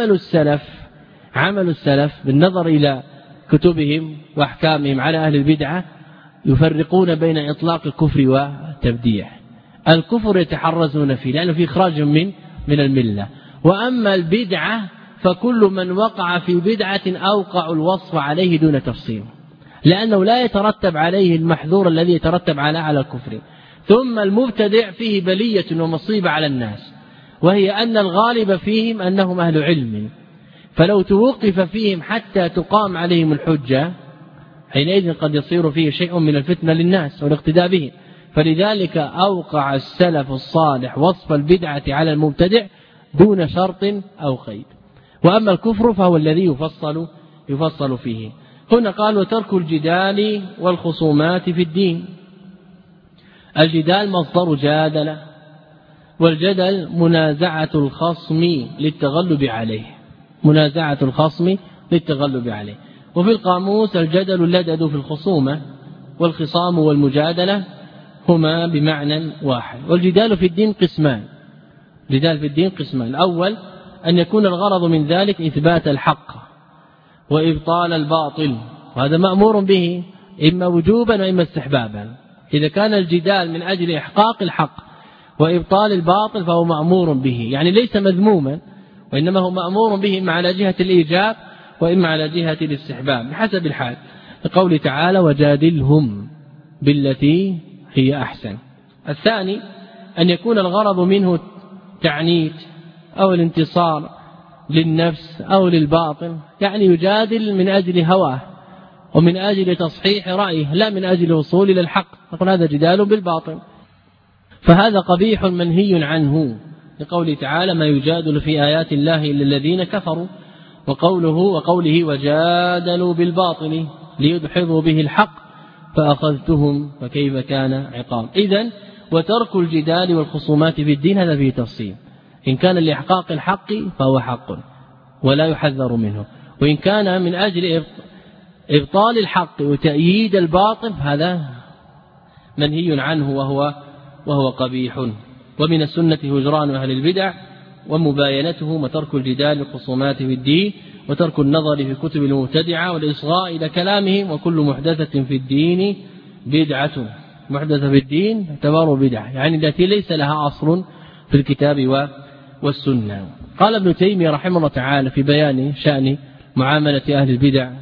عمل السلف بالنظر إلى كتبهم وأحكامهم على أهل البدعة يفرقون بين إطلاق الكفر والتبديع. الكفر يتحرزون فيه لأنه فيه إخراج من الملة، وأما البدعة فكل من وقع في بدعة أوقع الوصف عليه دون تفصيل، لأنه لا يترتب عليه المحذور الذي يترتب على الكفر. ثم المبتدع فيه بلية ومصيبة على الناس، وهي أن الغالب فيهم أنهم أهل علم، فلو توقف فيهم حتى تقام عليهم الحجة حينئذ قد يصير فيه شيء من الفتنة للناس والاقتداء به. فلذلك أوقع السلف الصالح وصف البدعة على المبتدع دون شرط أو قيد. وأما الكفر فهو الذي يفصل فيه. هنا قال وترك الجدال والخصومات في الدين. الجدال مصدر جادل، والجدل منازعة الخصم للتغلب عليه، منازعة الخصم للتغلب عليه. وفي القاموس الجدل اللدد في الخصومة، والخصام والمجادلة هما بمعنى واحد. والجدال في الدين قسمان، جدال في الدين قسمان. الأول أن يكون الغرض من ذلك إثبات الحق وإبطال الباطل، وهذا مأمور به إما وجوبا وإما استحبابا. إذا كان الجدال من أجل إحقاق الحق وإبطال الباطل فهو مأمور به، يعني ليس مذموما، وإنما هو مأمور به إما على جهة الإيجاب وإما على جهة الاستحباب بحسب الحال، لقوله تعالى وجادلهم بالتي هي أحسن. الثاني أن يكون الغرض منه تعنيت أو الانتصار للنفس أو للباطل، يعني يجادل من أجل هواه ومن أجل تصحيح رأيه لا من أجل الوصول إلى الحق، نقول هذا جدال بالباطل، فهذا قبيح منهي عنه، لقوله تعالى ما يجادل في آيات الله إلا الذين كفروا، وقوله وجادلوا بالباطل ليدحضوا به الحق فأخذتهم فكيف كان عقاب. إذن وترك الجدال والخصومات في الدين هذا فيه تفصيل، إن كان لإحقاق الحق فهو حق ولا يحذر منه، وإن كان من أجل إبطال الحق وتأييد الباطل هذا منهي عنه وهو قبيح. ومن السنة هجران أهل البدع ومباينتهم، وترك الجدال والخصومات في الدين، وترك النظر في كتب المبتدعة والإصغاء إلى كلامهم، وكل محدثة في الدين بدعة. محدثة في الدين اعتباره بدعة، يعني التي ليس لها أصل في الكتاب والسنة. قال ابن تيمية رحمه الله تعالى في بيان شأن معاملة أهل البدع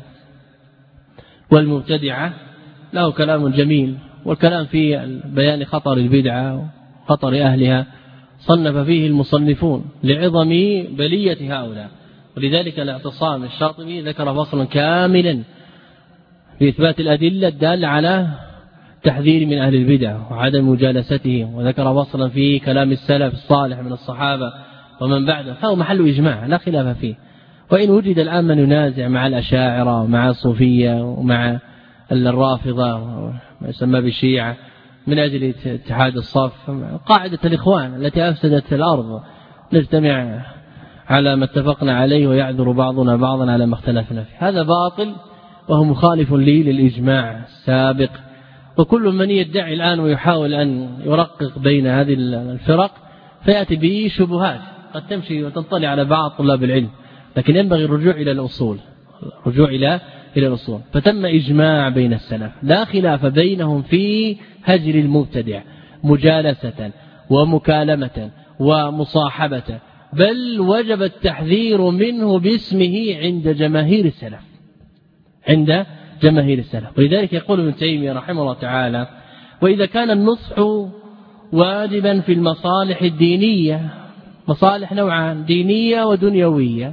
والمبتدعة له كلام جميل، والكلام في بيان خطر البدعة وخطر أهلها صنف فيه المصنفون لعظم بلية هؤلاء. ولذلك الاعتصام الشاطبي ذكر فصلا كاملا في إثبات الأدلة الدالة على تحذير من أهل البدع وعدم مجالستهم، وذكر فصلا في كلام السلف الصالح من الصحابة ومن بعده، فهو محل إجماع لا خلاف فيه. وإن وجد الآن من ينازع مع الأشاعرة ومع الصوفية ومع الرافضة ما يسمى بالشيعة من أجل اتحاد الصف، قاعدة الإخوان التي أفسدت الأرض نجتمع على ما اتفقنا عليه ويعذر بعضنا بعضا على ما اختلفنا فيه، هذا باطل وهو مخالف لي للإجماع السابق. وكل من يدعي الآن ويحاول أن يرقق بين هذه الفرق فيأتي به شبهات قد تمشي وتنطلي على بعض طلاب العلم، لكن ينبغي الرجوع إلى الأصول، الرجوع إلى الأصول. فتم إجماع بين السلف لا خلاف بينهم في هجر المبتدع مجالسة ومكالمة ومصاحبة، بل وجب التحذير منه باسمه عند جماهير السلف، عند جماهير السلف. ولذلك يقول ابن تيمية رحمه الله تعالى وإذا كان النصح واجبا في المصالح الدينية، مصالح نوعان دينية ودنيوية،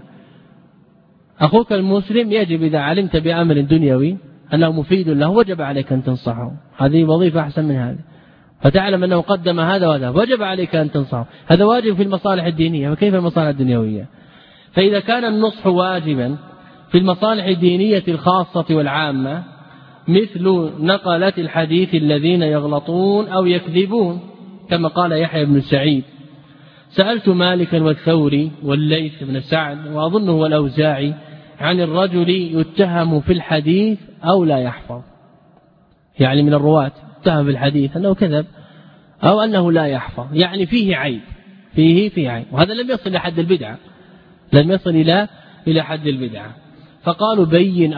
أخوك المسلم يجب إذا علمت بأمر دنيوي أنه مفيد له وجب عليك أن تنصحه، هذه وظيفة أحسن من هذا، فتعلم أنه قدم هذا وهذا وجب عليك أن تنصحه، هذا واجب في المصالح الدينية، وكيف المصالح الدنيوية؟ فإذا كان النصح واجبا في المصالح الدينية الخاصة والعامة مثل نقلة الحديث الذين يغلطون أو يكذبون، كما قال يحيى بن سعيد سألت مالكا والثوري والليث بن سعد وأظنه والأوزاعي عن الرجل يتهم في الحديث أو لا يحفظ، يعني من الرواة اتهم في الحديث أنه كذب أو أنه لا يحفظ، يعني فيه عيب، فيه عيب، وهذا لم يصل إلى حد البدعة، لم يصل إلى حد البدعة. فقالوا بين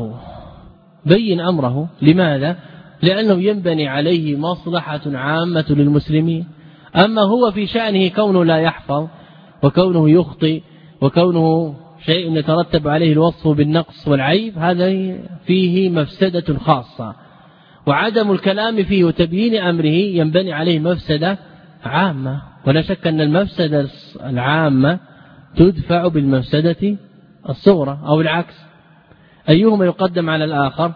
أمره. لماذا؟ لأنه ينبني عليه مصلحة عامة للمسلمين. أما هو في شأنه كونه لا يحفظ وكونه يخطئ وكونه شيء يترتب عليه الوصف بالنقص والعيب، هذا فيه مفسدة خاصة، وعدم الكلام فيه وتبيين أمره ينبني عليه مفسدة عامة، ولا شك أن المفسدة العامة تدفع بالمفسدة الصغرى أو العكس، أيهما يقدم على الآخر؟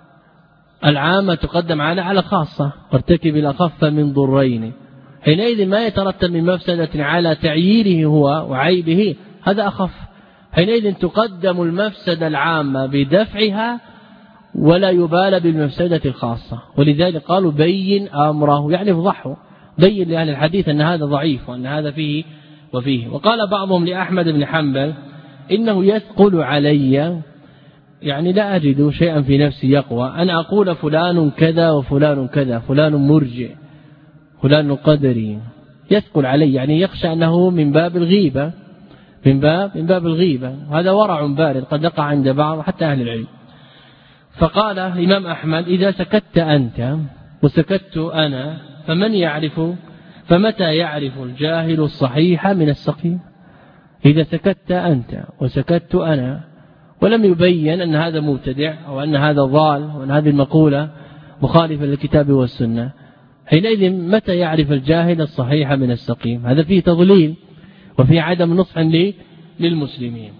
العامة تقدم على خاصة، وارتكب الأخف من ضرين، حينئذ ما يترتب من مفسدة على تعييره هو وعيبه هذا أخف، حينئذ تقدم المفسدة العامة بدفعها ولا يبال بالمفسدة الخاصة. ولذلك قالوا بين أمره، يعني افضحه، بين لأهل الحديث أن هذا ضعيف وأن هذا فيه وفيه. وقال بعضهم لأحمد بن حنبل إنه يثقل علي، يعني لا أجد شيئا في نفسي يقوى أن أقول فلان كذا وفلان كذا، فلان مرجئ فلان قدري، يثقل علي، يعني يخشى أنه من باب الغيبة، من باب الغيبة، وهذا ورع بارد قد يقع عند بعض حتى أهل العلم. فقال الإمام أحمد إذا سكت أنت وسكت أنا فمن يعرف، فمتى يعرف الجاهل الصحيح من السقيم؟ إذا سكت أنت وسكت أنا ولم يبين أن هذا مبتدع أو أن هذا ضال وأن هذه المقولة مخالفة للكتاب والسنة، حينئذ متى يعرف الجاهل الصحيح من السقيم؟ هذا فيه تضليل وفيه عدم نصح للمسلمين.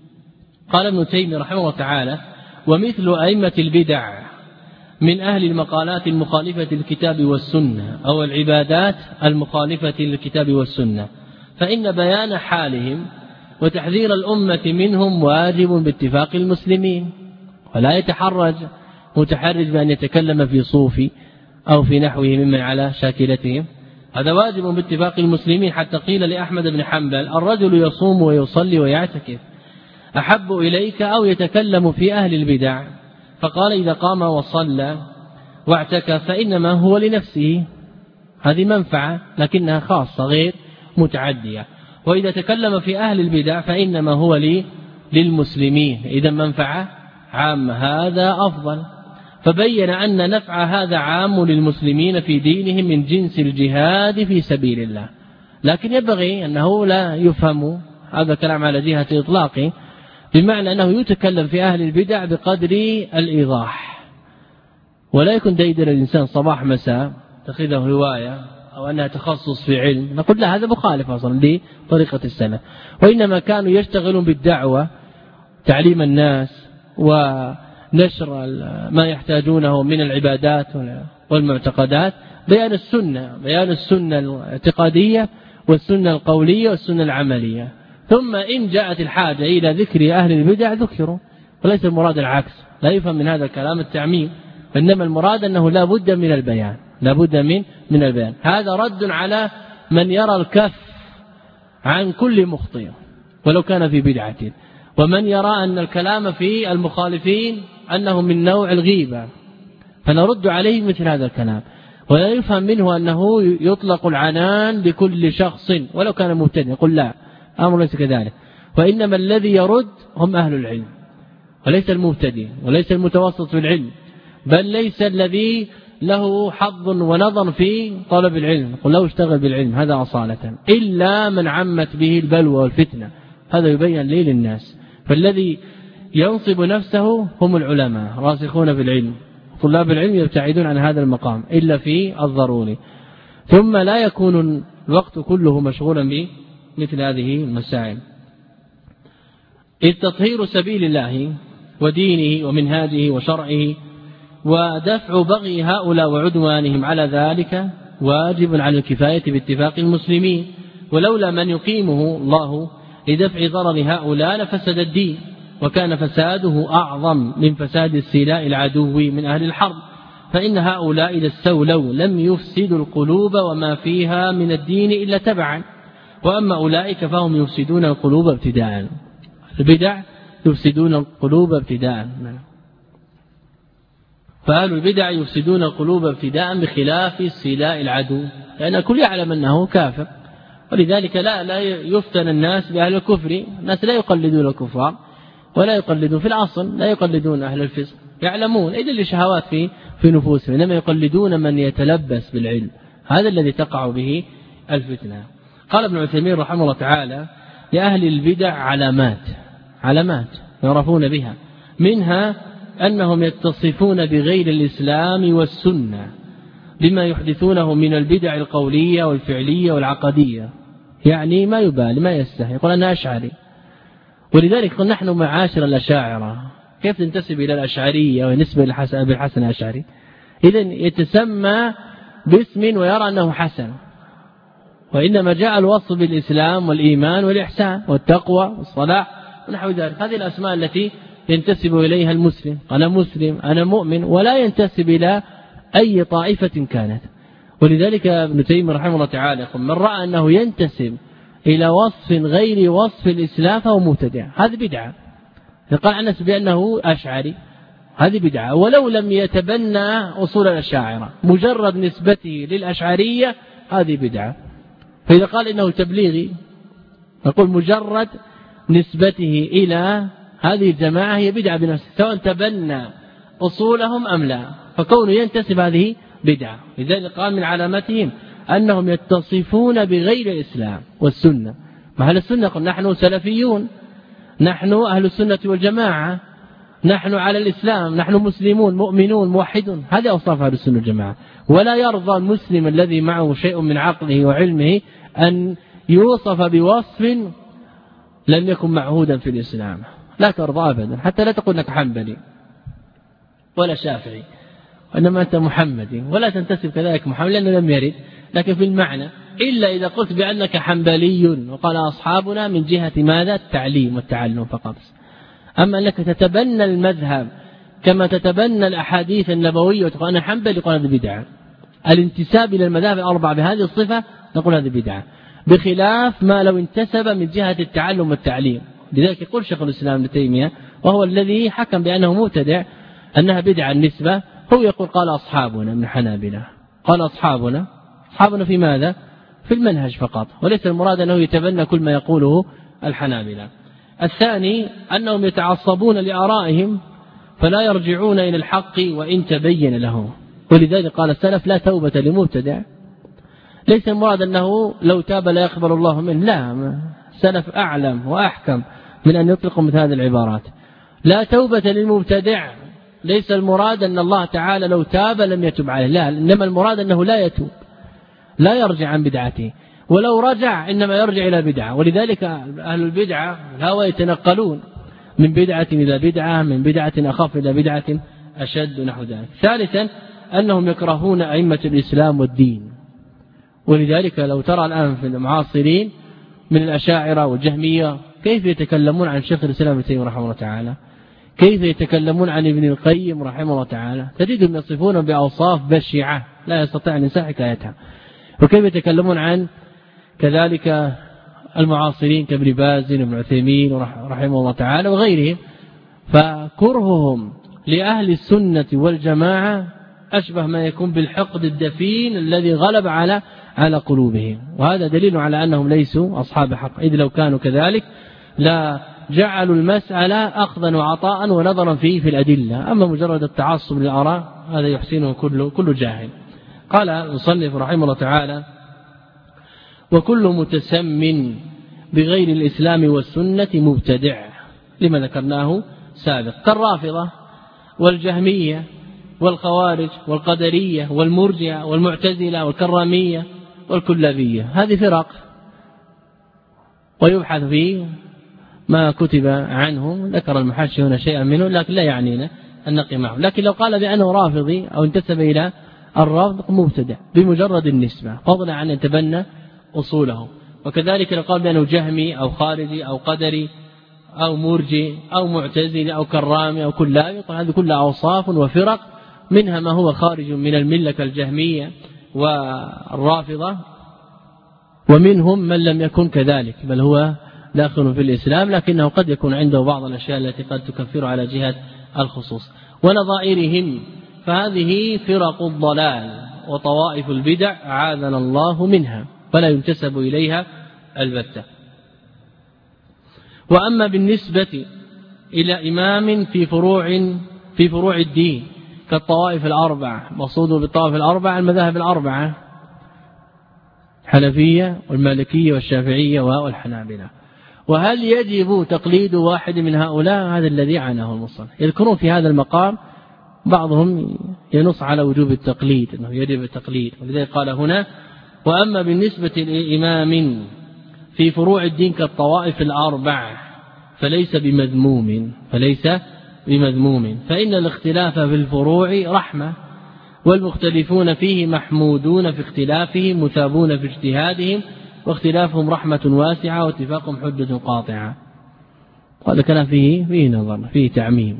قال ابن تيمية رحمه الله تعالى ومثل أئمة البدع من أهل المقالات المخالفة للكتاب والسنة أو العبادات المخالفة للكتاب والسنة، فإن بيان حالهم وتحذير الأمة منهم واجب باتفاق المسلمين، ولا يتحرج متحرج بأن يتكلم في صوفي أو في نحوه ممن على شاكلتهم، هذا واجب باتفاق المسلمين. حتى قيل لأحمد بن حنبل الرجل يصوم ويصلي ويعتكف أحب إليك أو يتكلم في أهل البدع؟ فقال إذا قام وصلى واعتكف فإنما هو لنفسه، هذه منفعة لكنها خاصة غير متعدية، وإذا تكلم في أهل البدع فإنما هو للمسلمين، إذا منفعة عامة، هذا أفضل. فبين أن نفع هذا عام للمسلمين في دينهم من جنس الجهاد في سبيل الله، لكن ينبغي أنه لا يفهم هذا كلام على جهة إطلاقه، بمعنى أنه يتكلم في أهل البدع بقدر الإيضاح، ولا يكون ديدر الإنسان صباح مساء تأخذه هواية أو أنها تخصص في علم، نقول لا، هذا مخالف أصلا لطريقة السنة، وإنما كانوا يشتغلون بالدعوة، تعليم الناس ونشر ما يحتاجونه من العبادات والمعتقدات، بيان السنة الاعتقادية والسنة القولية والسنة العملية، ثم إن جاءت الحاجة إلى ذكر أهل البدع ذكروا، وليس المراد العكس، لا يفهم من هذا الكلام التعميم، إنما المراد أنه لا بد من البيان، لا بد من البيان. هذا رد على من يرى الكف عن كل مخطئ ولو كان في بدعة، ومن يرى أن الكلام في المخالفين أنه من نوع الغيبة، فنرد عليه مثل هذا الكلام، ولا يفهم منه أنه يطلق العنان بكل شخص ولو كان مبتدئ، يقول لا، أمر ليس كذلك، وإنما الذي يرد هم أهل العلم، وليس المبتدئ وليس المتوسط في العلم، بل ليس الذي له حظ ونظر في طلب العلم، قل له اشتغل بالعلم، هذا أصالة، إلا من عمت به البلوى والفتنة، هذا يبين لي للناس. فالذي ينصب نفسه هم العلماء راسخون في العلم، طلاب العلم يبتعدون عن هذا المقام إلا في الضروري، ثم لا يكون الوقت كله مشغولا بمثل هذه المسائل. إذ تطهير سبيل الله ودينه ومنهاجه وشرعه ودفع بغي هؤلاء وعدوانهم على ذلك واجب على الكفاية باتفاق المسلمين، ولولا من يقيمه الله لدفع ضرر هؤلاء لفسد الدين، وكان فساده أعظم من فساد استيلاء العدو من أهل الحرب، فإن هؤلاء إذا استولوا لم يفسدوا القلوب وما فيها من الدين إلا تبعا، وأما أولئك فهم يفسدون القلوب ابتداء، البدع يفسدون القلوب ابتداء، فأهل البدع يفسدون القلوب ابتداء بخلاف استيلاء العدو، لأن الكل يعلم أنه كافر، ولذلك لا يفتن الناس بأهل الكفر، الناس لا يقلدون الكفار ولا يقلدون في الأصل، لا يقلدون أهل الفسق، يعلمون إذن لشهوات في نفوسهم، إنما يقلدون من يتلبس بالعلم، هذا الذي تقع به الفتنة. قال ابن عثيمين رحمه الله تعالى لأهل البدع علامات يعرفون بها، منها أنهم يتصفون بغير الإسلام والسنة بما يحدثونه من البدع القولية والفعلية والعقدية، يعني ما يبالي ما يستحي، يقول أنا أشعري ولذلك قلنا نحن معاشر الأشاعرة كيف تنتسب إلى الأشعرية ونسبة أبي الحسن الأشعري؟ إذن يتسمى باسم ويرى أنه حسن، وإنما جاء الوصف بالإسلام والإيمان والإحسان والتقوى والصلاح ونحو ذلك. هذه الأسماء التي ينتسب إليها المسلم، أنا مسلم أنا مؤمن، ولا ينتسب إلى أي طائفة كانت. ولذلك ابن تيمية رحمه الله تعالى يقول من رأى أنه ينتسب إلى وصف غير وصف الإسلام فهو مبتدع، هذه بدعة. قال عن نفسه بأنه أشعري، هذه بدعة، ولو لم يتبنى أصول الأشاعرة مجرد نسبته للأشعرية هذه بدعة. فإذا قال إنه تبليغي نقول مجرد نسبته إلى هذه الجماعة هي بدعة بنفسه سواء تبنى أصولهم أم لا، فكونه ينتسب هذه بدعة. لذلك قال من علامتهم أنهم يتصفون بغير الإسلام والسنة. ما أهل السنة قل نحن سلفيون، نحن أهل السنة والجماعة، نحن على الإسلام، نحن مسلمون مؤمنون موحدون، هذه أوصاف أهل السنة والجماعة. ولا يرضى المسلم الذي معه شيء من عقله وعلمه أن يوصف بوصف لم يكن معهودا في الإسلام، لا ترضى أبدا، حتى لا تقول لك حنبلي ولا شافعي، وإنما أنت محمدي، ولا تنتسب كذلك محمد لأنه لم يرد، لكن في المعنى إلا إذا قلت بأنك حنبلي، وقال أصحابنا من جهة ماذا؟ التعليم والتعلم فقط. أما أنك تتبنى المذهب كما تتبنى الأحاديث النبوية وتقول أنا حنبلي، يقول هذه بدعة. الانتساب إلى المذاهب الأربعة بهذه الصفة نقول هذه بدعة، بخلاف ما لو انتسب من جهة التعلم والتعليم. لذلك يقول شيخ الإسلام ابن تيمية وهو الذي حكم بأنه مبتدع أنها بدعة النسبة، هو يقول قال أصحابنا من حنابلة، قال أصحابنا في ماذا؟ في المنهج فقط، وليس المراد أنه يتبنى كل ما يقوله الحنابلة. الثاني أنهم يتعصبون لآرائهم فلا يرجعون إلى الحق وإن تبين له. ولذلك قال السلف لا توبة لمبتدع، ليس المراد أنه لو تاب لا يقبل الله منه، لا، السلف أعلم وأحكم من أن يطلقوا مثل هذه العبارات. لا توبة للمبتدع ليس المراد أن الله تعالى لو تاب لم يتب عليه، لا، إنما المراد أنه لا يتوب، لا يرجع عن بدعته، ولو رجع إنما يرجع إلى بدعة. ولذلك أهل البدعة الهوى يتنقلون من بدعة إلى بدعة، من بدعة أخف إلى بدعة أشد نحو ذلك. ثالثا أنهم يكرهون أئمة الإسلام والدين. ولذلك لو ترى الآن في المعاصرين من الأشاعرة والجهمية كيف يتكلمون عن شيخ الإسلام ابن تيمية رحمه الله تعالى، كيف يتكلمون عن ابن القيم رحمه الله تعالى، تجدهم يصفون بأوصاف بشعة لا يستطيع أن ينسى حكايتها. وكيف يتكلمون عن كذلك المعاصرين كابن باز وابن عثيمين رحمه الله تعالى وغيرهم. فكرههم لأهل السنة والجماعة أشبه ما يكون بالحقد الدفين الذي غلب على قلوبهم، وهذا دليل على أنهم ليسوا أصحاب حق، إذ لو كانوا كذلك لا جعلوا المسألة أخذا وعطاء ونظرا فيه في الأدلة. أما مجرد التعصب للآراء هذا يحسنه كل جاهل. قال المصنف رحمه الله تعالى وكل متسم بغير الإسلام والسنة مبتدع، لما ذكرناه سابق، كالرافضة والجهمية والخوارج والقدرية والمرجئة والمعتزلة والكرامية والكلابية. هذه فرق، ويبحث فيه ما كتب عنهم، ذكر المحشي هنا شيئا منه لكن لا يعنينا أن نقي معه. لكن لو قال بأنه رافضي أو انتسب إلى الرافض مبتدع بمجرد النسبة، فضلا عن يتبنى أصوله. وكذلك لو قال بأنه جهمي أو خارجي أو قدري أو مرجئ أو معتزلي أو كرامي أو كلابي، هذه كلها أوصاف وفرق، منها ما هو خارج من الملة كالجهمية والرافضة، ومنهم من لم يكن كذلك بل هو داخل في الإسلام لكنه قد يكون عنده بعض الأشياء التي قد تكفر على جهة الخصوص. ونظائرهم فهذه فرق الضلال وطوائف البدع عاذنا الله منها، فلا ينتسب إليها البتة. وأما بالنسبة إلى إمام في فروع الدين كالطوائف الأربع، مقصود بالطوائف الأربع المذاهب الأربعة، الحنفية والمالكية والشافعية والحنابلة. وهل يجب تقليد واحد من هؤلاء؟ هذا الذي عناه المصنف. يذكرون في هذا المقام بعضهم ينص على وجوب التقليد، أنه يجب التقليد، ولذلك قال هنا وأما بالنسبة لإمام في فروع الدين كالطوائف الأربع فليس بمذموم فإن الاختلاف في الفروع رحمة، والمختلفون فيه محمودون في اختلافهم مثابون في اجتهادهم، واختلافهم رحمة واسعة واتفاقهم حجة قاطعة. هذا كلام فيه نظر، فيه تعميم.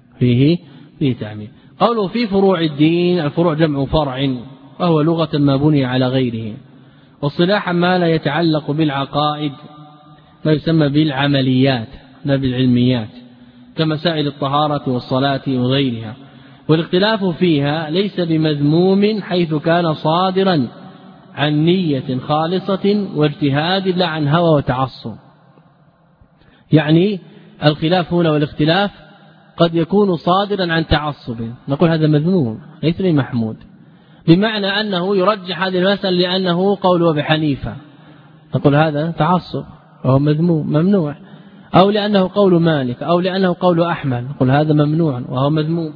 قوله في فروع الدين، الفروع جمع فرع، وهو لغة ما بني على غيره، واصطلاحا ما لا يتعلق بالعقائد، ما يسمى بالعمليات لا بالعلميات، كمسائل الطهارة والصلاة وغيرها. والاختلاف فيها ليس بمذموم حيث كان صادرا عن نية خالصة واجتهاد لا عن هوى وتعصب. يعني الخلاف هنا والاختلاف قد يكون صادرا عن تعصب، نقول هذا مذموم ليس بمحمود، بمعنى أنه يرجح هذه المسألة لأنه قول أبي حنيفة، نقول هذا تعصب وهو مذموم ممنوع، أو لأنه قول مالك، أو لأنه قول أحمد، نقول هذا ممنوع وهو مذموم،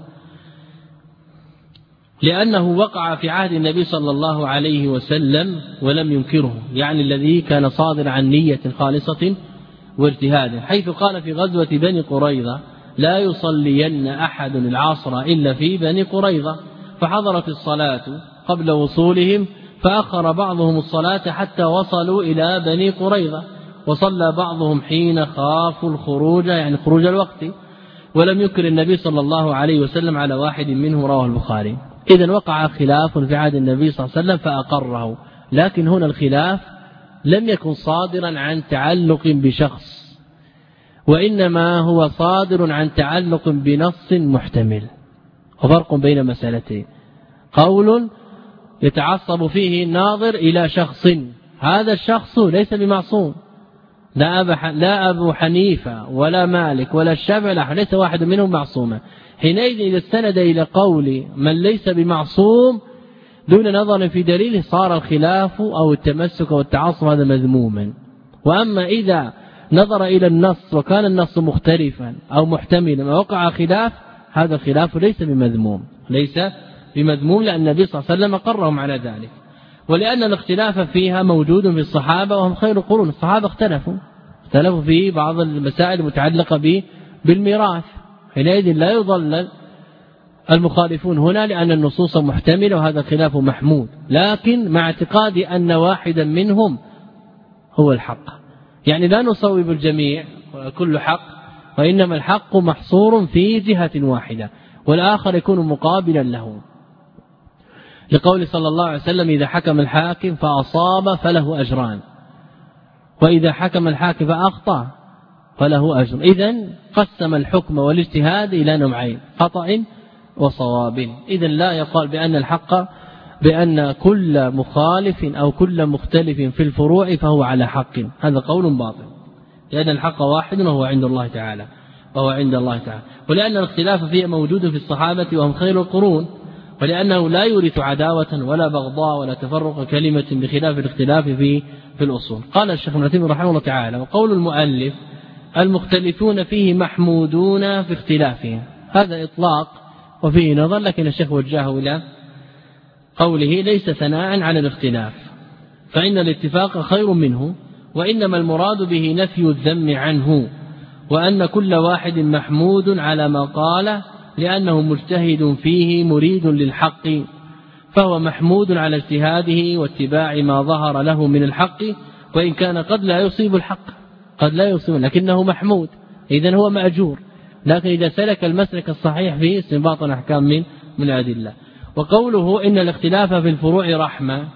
لأنه وقع في عهد النبي صلى الله عليه وسلم ولم ينكره، يعني الذي كان صادر عن نية خالصة واجتهاد، حيث قال في غزوة بني قريظة لا يصلين أحد العصر إلا في بني قريظة، فحضرت الصلاة قبل وصولهم، فأخر بعضهم الصلاة حتى وصلوا إلى بني قريظة، وصلى بعضهم حين خافوا الخروج، يعني خروج الوقت، ولم يكر النبي صلى الله عليه وسلم على واحد منهم، رواه البخاري. إذن وقع خلاف في عهد النبي صلى الله عليه وسلم فأقره، لكن هنا الخلاف لم يكن صادرا عن تعلق بشخص، وإنما هو صادر عن تعلق بنص محتمل، وفرق بين مسألتين: قول يتعصب فيه الناظر إلى شخص، هذا الشخص ليس بمعصوم، لا أبو حنيفة ولا مالك ولا الشافعي، ليس واحد منهم معصوما. حينئذ إذا استند إلى قول من ليس بمعصوم دون نظر في دليله صار الخلاف أو التمسك والتعصب هذا مذموما. وأما إذا نظر إلى النص وكان النص مختلفا أو محتملا ووقع خلاف، هذا الخلاف ليس بمذموم، لأن النبي صلى الله عليه وسلم قرهم على ذلك، ولأن الاختلاف فيها موجود في الصحابة وهم خير القرون. الصحابة اختلفوا في بعض المسائل المتعلقة بالميراث، حينئذ لا يضلل المخالفون هنا لأن النصوص محتملة، وهذا خلاف محمود، لكن مع اعتقاد أن واحدا منهم هو الحق، يعني لا نصوب الجميع كل حق، وإنما الحق محصور في جهة واحدة والآخر يكون مقابلا له، لقول صلى الله عليه وسلم: إذا حكم الحاكم فأصاب فله أجران، وإذا حكم الحاكم فأخطأ فله أجر. إذن قسم الحكم والاجتهاد إلى نوعين: خطأ وصواب. إذن لا يقال بأن كل مخالف أو كل مختلف في الفروع فهو على حق، هذا قول باطل، لأن الحق واحد وهو عند الله تعالى، ولأن الاختلاف فيه موجود في الصحابة وهم خير القرون، ولأنه لا يورث عداوة ولا بغضاء ولا تفرق كلمة بخلاف الاختلاف في الأصول. قال الشيخ ابن تيمية رحمه الله تعالى: وقول المؤلف المختلفون فيه محمودون في اختلافهم، هذا إطلاق وفيه نظر، لكن الشيخ وجهه إلى قوله ليس ثناء على الاختلاف، فإن الاتفاق خير منه، وإنما المراد به نفي الذم عنه، وأن كل واحد محمود على ما قال، لأنه مجتهد فيه مريد للحق، فهو محمود على اجتهاده واتباع ما ظهر له من الحق، وإن كان قد لا يصيب الحق، لكنه محمود، إذن هو مأجور، لكن إذا سلك المسلك الصحيح فيه استنباط الأحكام من الأدلة. وقوله إن الاختلاف في الفروع رحمة،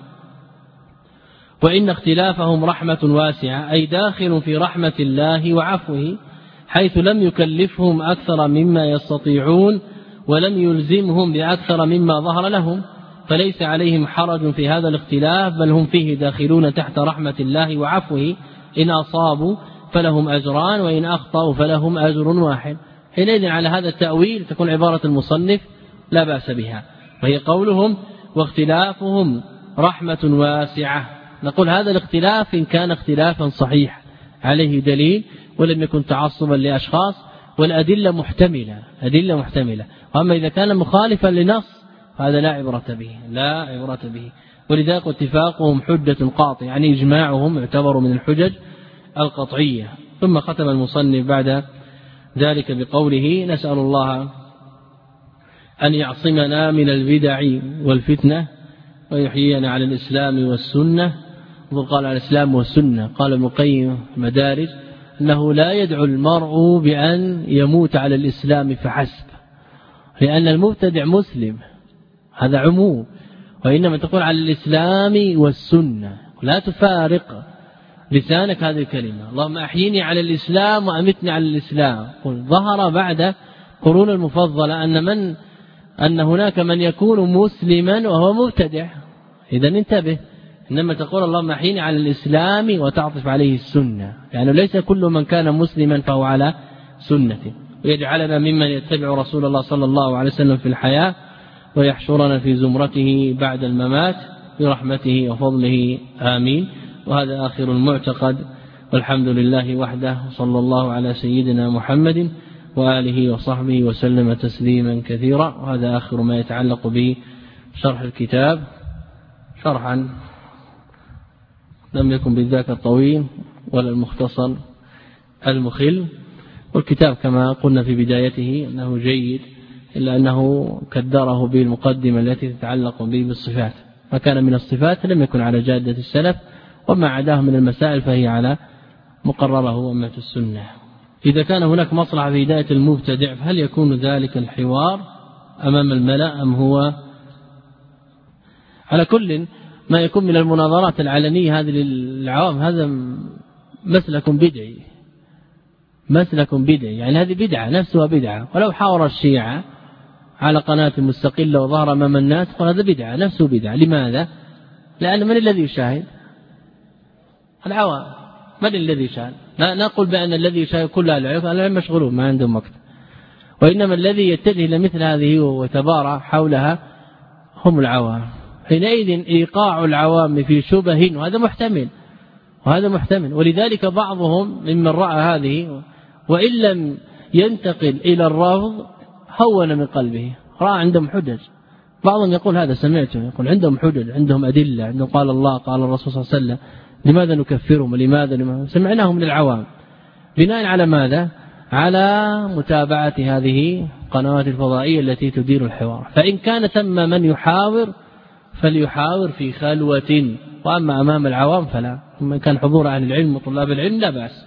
وإن اختلافهم رحمة واسعة، أي داخل في رحمة الله وعفوه، حيث لم يكلفهم أكثر مما يستطيعون ولم يلزمهم بأكثر مما ظهر لهم، فليس عليهم حرج في هذا الاختلاف، بل هم فيه داخلون تحت رحمة الله وعفوه، إن أصابوا فلهم أجران، وإن أخطأوا فلهم أجر واحد. حينئذ على هذا التأويل تكون عبارة المصنف لا بأس بها، وهي قولهم واختلافهم رحمة واسعة. نقول هذا الاختلاف إن كان اختلافا صحيح عليه دليل ولم يكن تعصبا لأشخاص، والأدلة محتملة، وأما إذا كان مخالفا لنص فهذا لا عبرة به. ولذلك اتفاقهم حجة قاطعة، يعني إجماعهم يعتبر من الحجج القطعية، ثم ختم المصنف بعد ذلك بقوله: نسأل الله أن يعصمنا من البدع والفتنة ويحيينا على الإسلام والسنة. وقال على الإسلام والسنة قال ابن القيم مدارج أنه لا يدعو المرء بأن يموت على الإسلام فحسب، لأن المبتدع مسلم هذا عموم، وإنما تقول على الإسلام والسنة، لا تفارق لسانك هذه الكلمة. اللهم أحييني على الإسلام وأمتني على الإسلام. قل ظهر بعد قرون المفضلة أن هناك من يكون مسلما وهو مبتدع، إذا انتبه. إنما تقول اللهم أحييني على الإسلام وتعطف عليه السنة، يعني ليس كل من كان مسلما فهو على سنته، ويجعلنا ممن يتبع رسول الله صلى الله عليه وسلم في الحياة، ويحشرنا في زمرته بعد الممات برحمته وفضله آمين. وهذا آخر المعتقد، والحمد لله وحده، صلى الله على سيدنا محمد وآله وصحبه وسلم تسليما كثيرا. وهذا آخر ما يتعلق بشرح الكتاب، شرحا لم يكن بالذاك الطويل ولا المختصر المخل. والكتاب كما قلنا في بدايته أنه جيد، إلا أنه كدره بالمقدمة التي تتعلق به بالصفات، ما كان من الصفات لم يكن على جادة السلف، وما عداه من المسائل فهي على مقرره أمة السنة. إذا كان هناك مصلحة في هداية المبتدع فهل يكون ذلك الحوار أمام الملأ أم هو على كل ما يكون من المناظرات العلنية هذه للعوام؟ هذا مسلك بدعي، مسلك بدعي، يعني هذه بدعة نفسها بدعة. ولو حاور الشيعة على قناة مستقلة وظهر أمام الناس قال هذا بدعة نفسه بدعة. لماذا؟ لأن من الذي يشاهد؟ العوام. من الذي يشاهد؟ لا نقول بأن الذي يشاهد كل العلم مشغولون ما عندهم وقت، وإنما الذي يتجه لمثل هذه ويتبارى حولها هم العوام. حينئذ إيقاع العوام في شبه وهذا محتمل، وهذا محتمل. ولذلك بعضهم ممن رأى هذه وإن لم ينتقل إلى الرفض هون من قلبه، رأى عندهم حجج. بعضهم يقول هذا سمعته، يقول عندهم حجج، عندهم أدلة، عندهم قال الله قال الرسول صلى الله عليه وسلم، لماذا نكفرهم؟ لماذا سمعناهم من العوام. بناء على ماذا؟ على متابعة هذه القنوات الفضائية التي تدير الحوار. فإن كان ثم من يحاور فليحاور في خلوة، وأما أمام العوام فلا. ثم كان حضور أهل العلم وطلاب العلم لا بأس.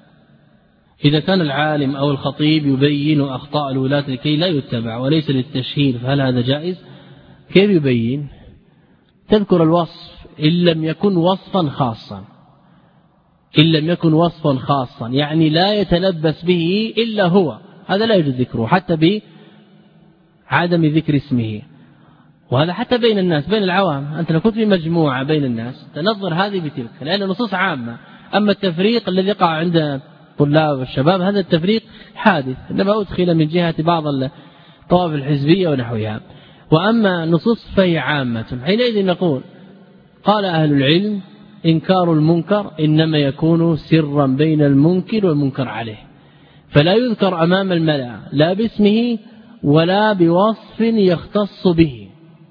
إذا كان العالم أو الخطيب يبين أخطاء الولاة لكي لا يتبع وليس للتشهير فهل هذا جائز؟ كيف يبين؟ تذكر الوصف إن لم يكن وصفا خاصا، إن لم يكن وصفا خاصا يعني لا يتلبس به إلا هو، هذا لا يجوز ذكره حتى بعدم ذكر اسمه. وهذا حتى بين الناس بين العوام، أنت لو كنت في مجموعة بين الناس تنظر هذه بتلك، لأن النصوص عامة. أما التفريق الذي يقع عند طلاب والشباب هذا التفريق حادث، إنما أدخل من جهة بعض الطوائف الحزبية ونحوها. وأما النصوص فهي عامة. حينئذ نقول قال أهل العلم إنكار المنكر إنما يكون سرا بين المنكر والمنكر عليه، فلا يذكر أمام الملأ لا باسمه ولا بوصف يختص به.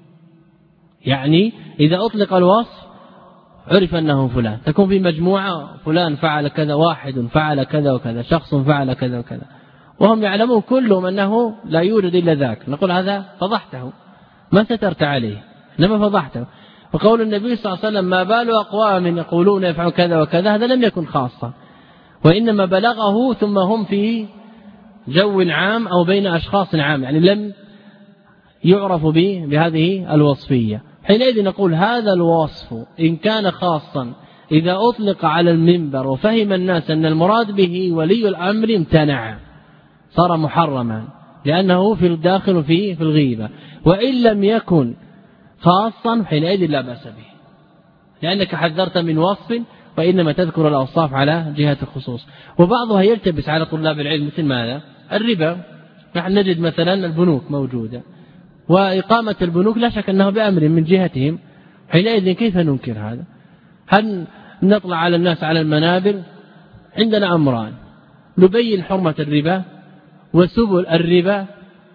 يعني إذا أطلق الوصف عرف أنه فلان، تكون في مجموعة فلان فعل كذا، واحد فعل كذا وكذا، شخص فعل كذا وكذا، وهم يعلمون كلهم أنه لا يوجد إلا ذاك، نقول هذا فضحته ما سترت عليه إنما فضحته. وقول النبي صلى الله عليه وسلم ما بال أقوام يقولون يفعل كذا وكذا، هذا لم يكن خاصة، وإنما بلغه ثم هم في جو عام أو بين أشخاص عام، يعني لم يعرف بهذه الوصفية. حينئذ نقول هذا الوصف إن كان خاصا إذا أطلق على المنبر وفهم الناس أن المراد به ولي الأمر امتنع، صار محرما لأنه في الداخل في الغيبة. وإن لم يكن خاصا حينئذ لا بأس به، لأنك حذرت من وصف وإنما تذكر الأوصاف على جهة الخصوص. وبعضها يلتبس على طلاب العلم مثل ماذا؟ الربا. نحن نجد مثلا البنوك موجودة، وإقامة البنوك لا شك أنه بأمر من جهتهم، حينئذ كيف ننكر هذا؟ هل نطلع على الناس على المنابر؟ عندنا أمران، نبين حرمة الربا وسبل الربا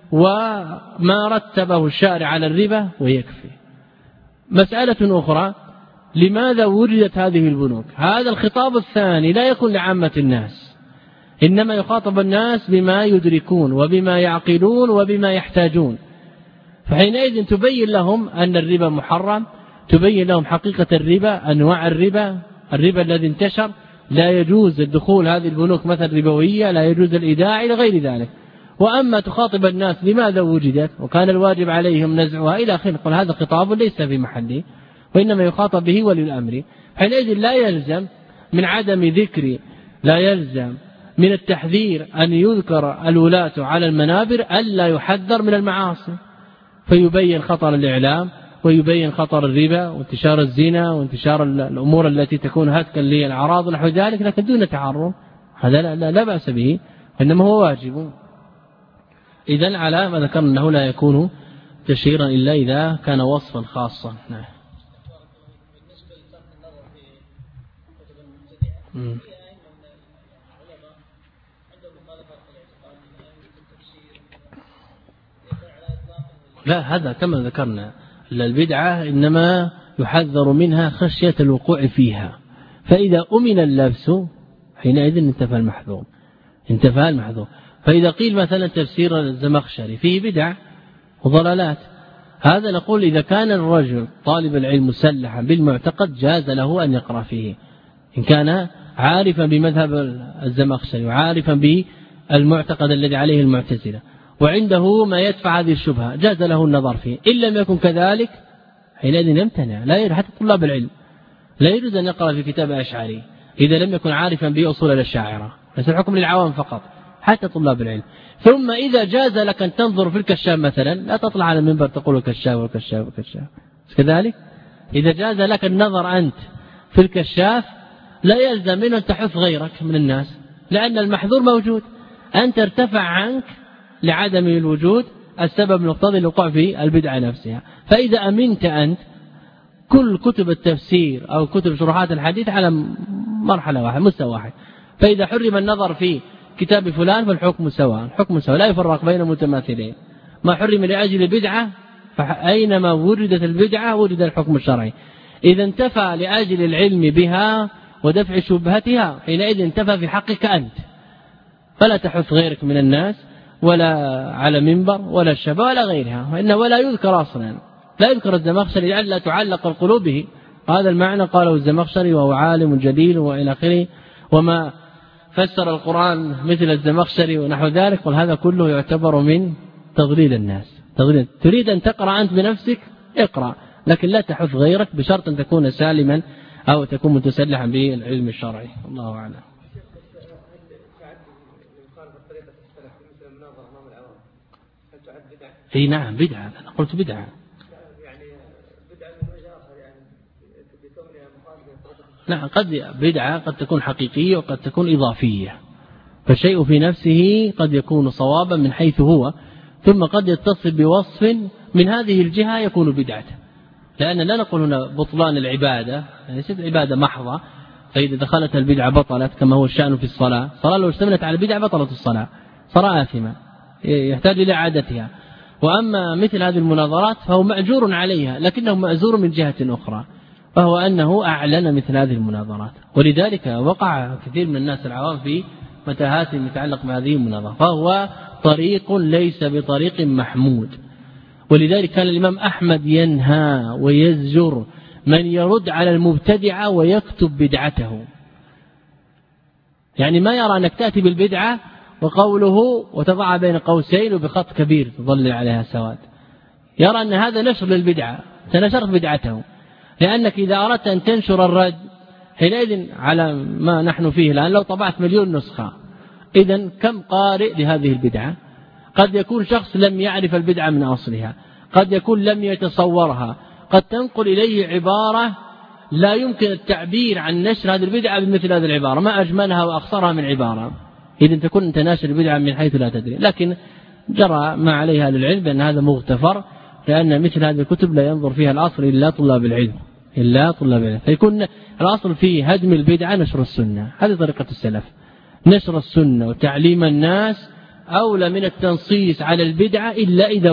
وما رتبه الشارع على الربا ويكفي. مسألة أخرى، لماذا وجدت هذه البنوك؟ هذا الخطاب الثاني لا يكون لعامة الناس، إنما يخاطب الناس بما يدركون وبما يعقلون وبما يحتاجون. فحينئذ تبين لهم أن الربا محرم، تبين لهم حقيقة الربا، أنواع الربا الذي انتشر، لا يجوز الدخول هذه البنوك مثل ربوية، لا يجوز الإيداع إلى غير ذلك. وأما تخاطب الناس لماذا وجدت وكان الواجب عليهم نزعها إلى آخره، قل هذا خطاب ليس في محله، وإنما يخاطب به ولي الأمر. حينئذ لا يلزم من عدم ذكر، لا يلزم من التحذير أن يذكر الولاة على المنابر ألا يحذر من المعاصي، فيبين خطر الإعلام ويبين خطر الربا وانتشار الزنا وانتشار الأمور التي تكون هتكا للأعراض ونحو ذلك، لكن دون تعرض، هذا لا بأس به، وإنما هو واجب. إذن على ما ذكرنا أنه لا يكون تشهيرا إلا إذا كان وصفا خاصا. نعم. لا، هذا كما ذكرنا البدعة إنما يحذر منها خشية الوقوع فيها، فإذا أمن اللبس حينئذ انتفى المحذور. فإذا قيل مثلا تفسير الزمخشري فيه بدع وضلالات، هذا نقول إذا كان الرجل طالب العلم مسلحا بالمعتقد جاز له أن يقرأ فيه، إن كان عارفا بمذهب الزمخشري وعارفا بالمعتقد الذي عليه المعتزلة وعنده ما يدفع هذه الشبهة جاز له النظر فيه. إن لم يكن كذلك حينئذ يمتنع، لا يجوز حتى طلاب العلم لا يجوز أن يقرأ في كتاب أشعري إذا لم يكن عارفا بأصول الأشاعرة، ليس الحكم للعوام فقط، حتى طلاب العلم. ثم إذا جاز لك أن تنظر في الكشاف مثلا، لا تطلع على المنبر تقول الكشاف والكشاف والكشاف كذلك. إذا جاز لك النظر أنت في الكشاف لا يلزم منه أن تحث غيرك من الناس، لأن المحذور موجود، أنت ارتفع عنك لعدم الوجود السبب المقتضي الوقوع في البدعة نفسها. فإذا أمنت أنت كل كتب التفسير أو كتب شروحات الحديث على مرحلة واحدة، مستوى واحد، فإذا حرم النظر في كتاب فلان فالحكم سواء، حكم سواء لا يفرق بين متماثلين. ما حرم لأجل البدعة فأينما وردت البدعة وجد الحكم الشرعي. إذا انتفى لأجل العلم بها ودفع شبهتها حينئذ انتفى في حقك أنت، فلا تحث غيرك من الناس ولا على منبر ولا الشباب ولا غيرها، وإنه ولا يذكر أصلا، لا يذكر الزمخشري لئلا تعلق القلوب به. هذا المعنى قاله الزمخشري وهو عالم جليل وإلى آخره، وما فسر القرآن مثل الزمخشري ونحو ذلك، وهذا كله يعتبر من تضليل الناس. تريد أن تقرأ أنت بنفسك اقرأ، لكن لا تحث غيرك بشرط أن تكون سالما أو تكون متسلحا بالعلم الشرعي. الله أعلم. اي نعم بدعة، أنا قلت بدعة. يعني بدعة من وجه آخر، يعني بكونها مخالفة. نعم، قد بدعة قد تكون حقيقية وقد تكون إضافية، فالشيء في نفسه قد يكون صوابا من حيث هو، ثم قد يتصل بوصف من هذه الجهة يكون بدعة، لأن لا نقول هنا بطلان العبادة، يعني ليست عبادة محضة، فإذا دخلت البدعة بطلت كما هو الشأن في الصلاة. الصلاة لو اشتملت على البدعة بطلت الصلاة، صار آثما يحتاج إلى إعادتها. وأما مثل هذه المناظرات فهو مأجور عليها، لكنه مأزور من جهة أخرى، وهو أنه أعلن مثل هذه المناظرات، ولذلك وقع كثير من الناس العوام في متاهات متعلق بهذه المناظرة، فهو طريق ليس بطريق محمود. ولذلك كان الإمام أحمد ينهى ويزجر من يرد على المبتدعة ويكتب بدعته، يعني ما يرى أنك تأتي بالبدعة وقوله وتضع بين قوسين وبخط كبير تظلل عليها سواد، يرى أن هذا نشر للبدعة، تنشرت بدعته، لأنك إذا أردت أن تنشر الرد حينئذ على ما نحن فيه الآن لو طبعت 1,000,000 نسخة، إذن كم قارئ لهذه البدعة؟ قد يكون شخص لم يعرف البدعة من أصلها، قد يكون لم يتصورها، قد تنقل إليه عبارة لا يمكن التعبير عن نشر هذه البدعة بمثل هذه العبارة، ما أجملها وأخصرها من عبارة، إذن تكون أنت ناشر البدعة من حيث لا تدري. لكن جرى ما عليها للعلم بأن هذا مغتفر، لأن مثل هذه الكتب لا ينظر فيها الأصل إلا طلاب العلم، فيكون الأصل في هدم البدعة نشر السنة. هذه طريقة السلف، نشر السنة وتعليم الناس أولى من التنصيص على البدعة إلا إذا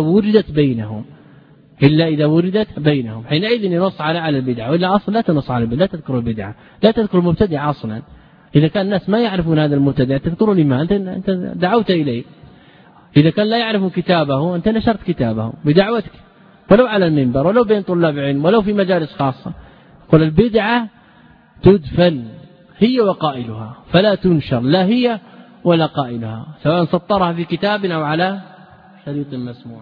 وردت بينهم، حينئذ ينص على البدعة، وإلا أصل لا تنص على البدعة، لا تذكر البدعة، لا تذكر المبتدع أصلا، إذا كان الناس ما يعرفون هذا المبتدع تذكروا لما أنت دعوت إليه. إذا كان لا يعرف كتابه أنت نشرت كتابه بدعوتك ولو على المنبر ولو بين طلاب علم ولو في مجالس خاصة. قل البدعة تدفن هي وقائلها فلا تنشر لا هي ولا قائلها سواء سطرها في كتاب أو على شريط مسموع.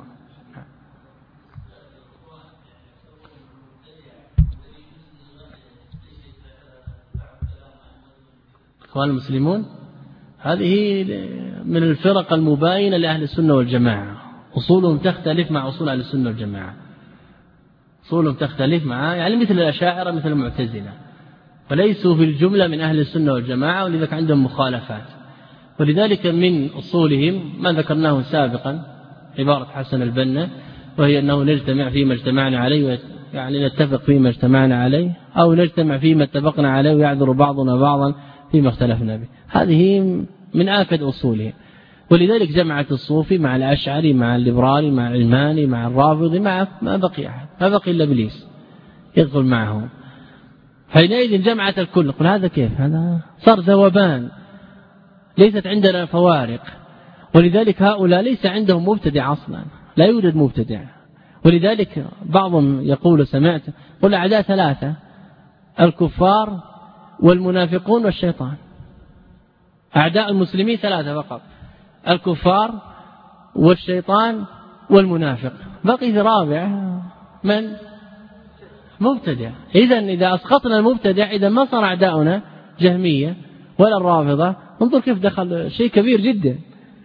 إخوان المسلمون هذه من الفرق المباينة لأهل السنة والجماعة، أصولهم تختلف مع أصول أهل السنة والجماعة، أصولهم تختلف مع يعني مثل الأشاعرة مثل المعتزلة، فليسوا في الجملة من أهل السنة والجماعة ولذلك عندهم مخالفات. ولذلك من أصولهم ما ذكرناه سابقا عبارة حسن البنا، وهي أنه نجتمع فيما اجتمعنا عليه، يعني نتفق فيما اجتمعنا عليه أو نجتمع فيما اتفقنا عليه ويعذر بعضنا بعضا فيما اختلفنا به. هذه من آكد أصوله. ولذلك جمعت الصوفي مع الأشعري مع الليبرالي مع العلماني مع الرافضي مع ما بقي أحد، ما بقي إلا إبليس يدخل معهم. حينئذ جمعت الكل. قل هذا كيف؟ هذا صار ذوبان، ليست عندنا فوارق. ولذلك هؤلاء ليس عندهم مبتدع أصلا، لا يوجد مبتدع. ولذلك بعضهم يقول سمعت قل أعداء ثلاثة: الكفار والمنافقون والشيطان. أعداء المسلمين ثلاثة فقط: الكفار والشيطان والمنافق. بقي رابع من؟ مبتدع. إذا أسقطنا المبتدع إذا ما صار أعداؤنا جهمية ولا الرافضة. انظر كيف دخل شيء كبير جدا.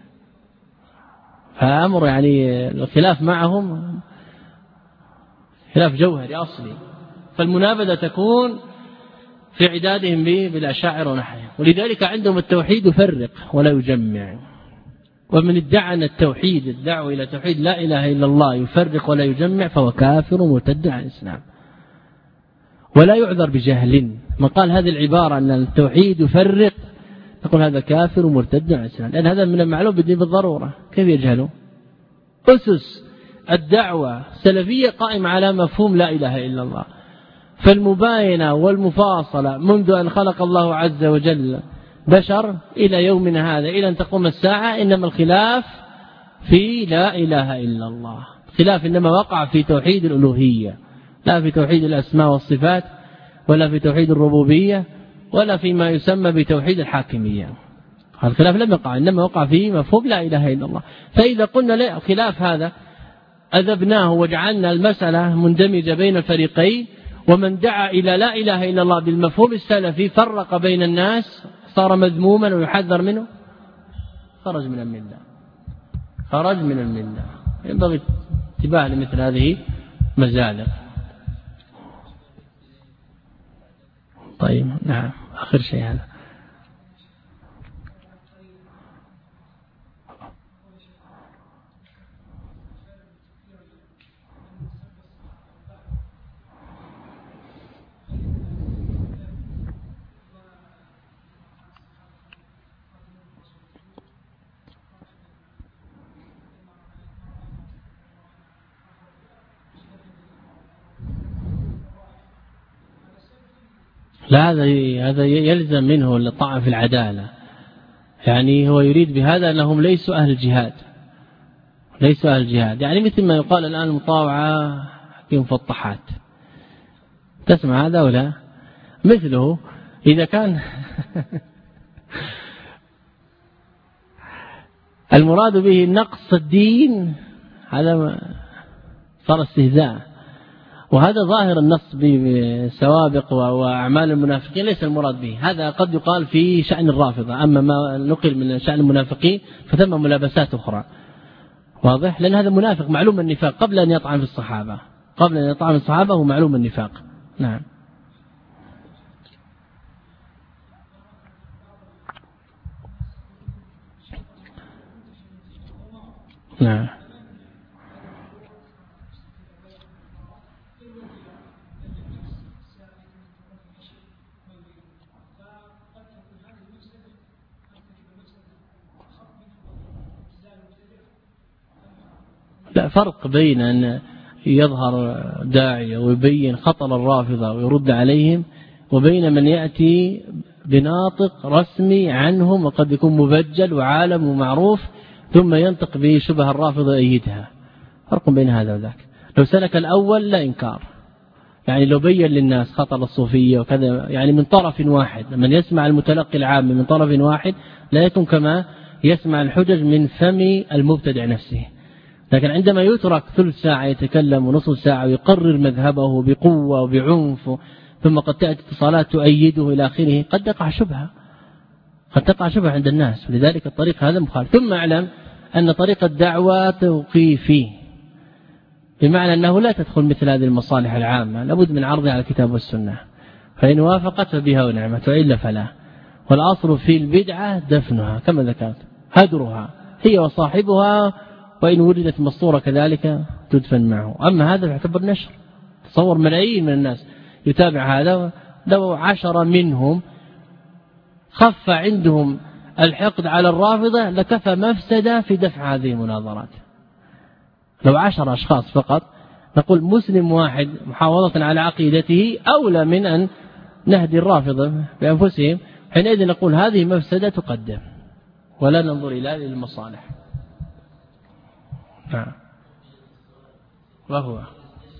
فأمر يعني الخلاف معهم خلاف جوهري أصلي. فالمنابذة تكون في عدادهم بالأشاعر ونحوهم. ولذلك عندهم التوحيد يفرق ولا يجمع. ومن ادعى أن التوحيد الدعوة إلى توحيد لا إله إلا الله يفرق ولا يجمع فهو كافر ومرتد عن الإسلام ولا يعذر بجهل. من قال هذه العبارة أن التوحيد يفرق نقول هذا كافر ومرتد عن الإسلام، لأن هذا من المعلوم بالدين بالضرورة. كيف يجهله؟ أسس الدعوة السلفية قائمة على مفهوم لا إله إلا الله. فالمباينة والمفاصلة منذ أن خلق الله عز وجل بشر إلى يومنا هذا إلى أن تقوم الساعة إنما الخلاف في لا إله إلا الله. خلاف إنما وقع في توحيد الألوهية، لا في توحيد الأسماء والصفات ولا في توحيد الربوبية ولا فيما يسمى بتوحيد الحاكمية. الخلاف لم يقع، إنما وقع فيه مفهوم لا إله إلا الله. فإذا قلنا لا خلاف هذا أذبناه وجعلنا المسألة مندمجة بين الفريقين، ومن دعا إلى لا إله إلا الله بالمفهوم السلفي فرق بين الناس صار مذموما ويحذر منه، خرج من الملة، خرج من الملة. ينبغي انتباه لمثل هذه مزالق. طيب نعم آخر شيء هذا. لا هذا يلزم منه الطعن في العدالة. يعني هو يريد بهذا أنهم ليسوا أهل الجهاد، ليسوا أهل الجهاد. يعني مثل ما يقال الآن المطاوعة في مفطحات، تسمع هذا ولا مثله؟ إذا كان المراد به نقص الدين هذا صار استهزاء. وهذا ظاهر النص بسوابق وأعمال المنافقين ليس المراد به. هذا قد يقال في شأن الرافضة، أما ما نقل من شأن المنافقين فثم ملابسات أخرى. واضح؟ لأن هذا منافق معلوم النفاق قبل أن يطعن في الصحابة، قبل أن يطعن في الصحابة هو معلوم النفاق. نعم. نعم. لا فرق بين أن يظهر داعية ويبين خطر الرافضة ويرد عليهم، وبين من يأتي بناطق رسمي عنهم وقد يكون مبجل وعالم ومعروف ثم ينطق به شبه الرافضة يأيدها. فرق بين هذا وذاك. لو سلك الأول لا إنكار، يعني لو بين للناس خطر الصوفية وكذا يعني من طرف واحد، من يسمع المتلقي العام من طرف واحد لا يكون كما يسمع الحجج من فم المبتدع نفسه. لكن عندما يترك ثلث ساعة يتكلم ونصف ساعة ويقرر مذهبه بقوة وبعنف ثم قد تأتي اتصالات تؤيده إلى آخره قد تقع شبهة، قد تقع شبهة عند الناس. ولذلك الطريق هذا مخالف. ثم اعلم أن طريق الدعوة توقيفي، بمعنى أنه لا تدخل مثل هذه المصالح العامة، لابد من عرضها على الكتاب والسنة، فإن وافقت فبها ونعمت وإلا فلا. والأصل في البدعة دفنها كما ذكرت، هدرها هي وصاحبها، وإن وجدت مسطورة كذلك تدفن معه. أما هذا يعتبر نشر. تصور ملايين من الناس يتابع هذا، لو 10 منهم خف عندهم الحقد على الرافضة لكفى مفسدة في دفع هذه المناظرات. لو 10 أشخاص فقط نقول مسلم واحد محافظة على عقيدته أولى من أن نهدي الرافضة بأنفسهم، حينئذ نقول هذه مفسدة تقدم ولا ننظر إلى هذه المصالح. نعم. وهو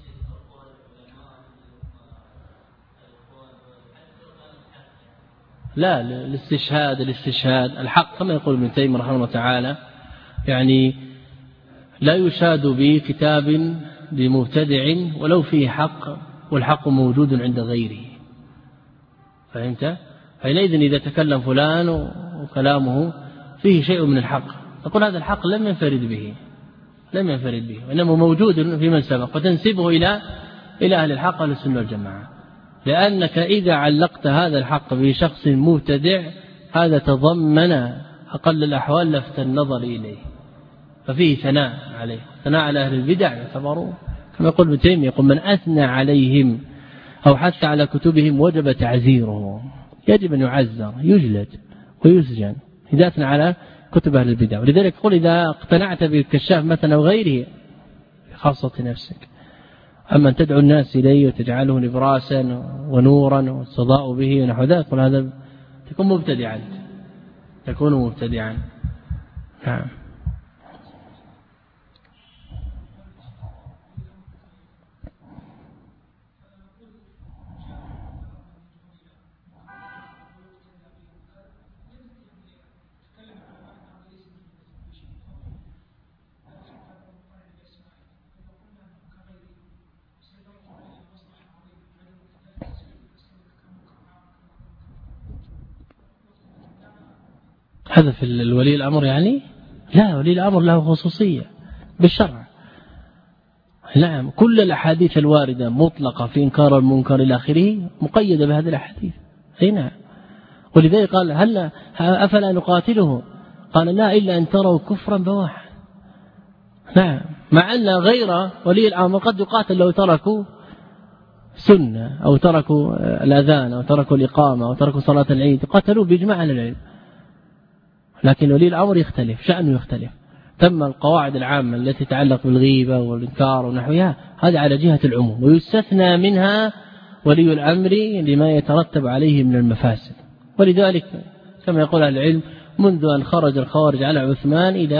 لا الاستشهاد الحق كما يقول ابن تيمية رحمه الله تعالى، يعني لا يشاد بكتاب لمبتدع ولو فيه حق والحق موجود عند غيره. فهمت؟ حينئذ إذا تكلم فلان وكلامه فيه شيء من الحق نقول هذا الحق لم ينفرد به وإنما موجود في من سبق، وتنسبه إلى أهل الحق أهل السنة والجماعة. لأنك إذا علقت هذا الحق بشخص مبتدع هذا تضمن أقل الأحوال لفت النظر إليه، ففيه ثناء عليه، ثناء على أهل البدع يعتبرون كما يقول ابن تيمية، يقول من أثنى عليهم أو حتى على كتبهم وجب تعزيره، يجب أن يعزر يجلد ويسجن إذا أثنى على كتب أهل البدع. ولذلك يقول إذا اقتنعت بالكشاف مثلا أو غيره خاصة نفسك، أما أن تدعو الناس إليه وتجعله نبراسا ونورا والصداء به ونحو ذلك، يقول هذا تكون مبتدعا. نعم. هذا في الولي الأمر يعني؟ لا، ولي الأمر له خصوصية بالشرع. نعم، كل الأحاديث الواردة مطلقة في إنكار المنكر إلى آخره مقيدة بهذه الأحاديث. أي نعم. ولذلك قال هل أفلا نقاتله؟ قال لا إلا أن تروا كفرا بواحا. نعم، مع أن غير ولي الأمر قد يقاتل لو تركوا سنة أو تركوا الأذان أو تركوا الإقامة أو تركوا صلاة العيد، قاتلوا بإجماع العلم. لكن ولي الأمر يختلف، شأنه يختلف. تم القواعد العامة التي تتعلق بالغيبة والإنكار ونحوها هذه على جهة العموم، ويستثنى منها ولي الأمر لما يترتب عليه من المفاسد. ولذلك كما يقول أهل العلم منذ أن خرج الخوارج على عثمان إلى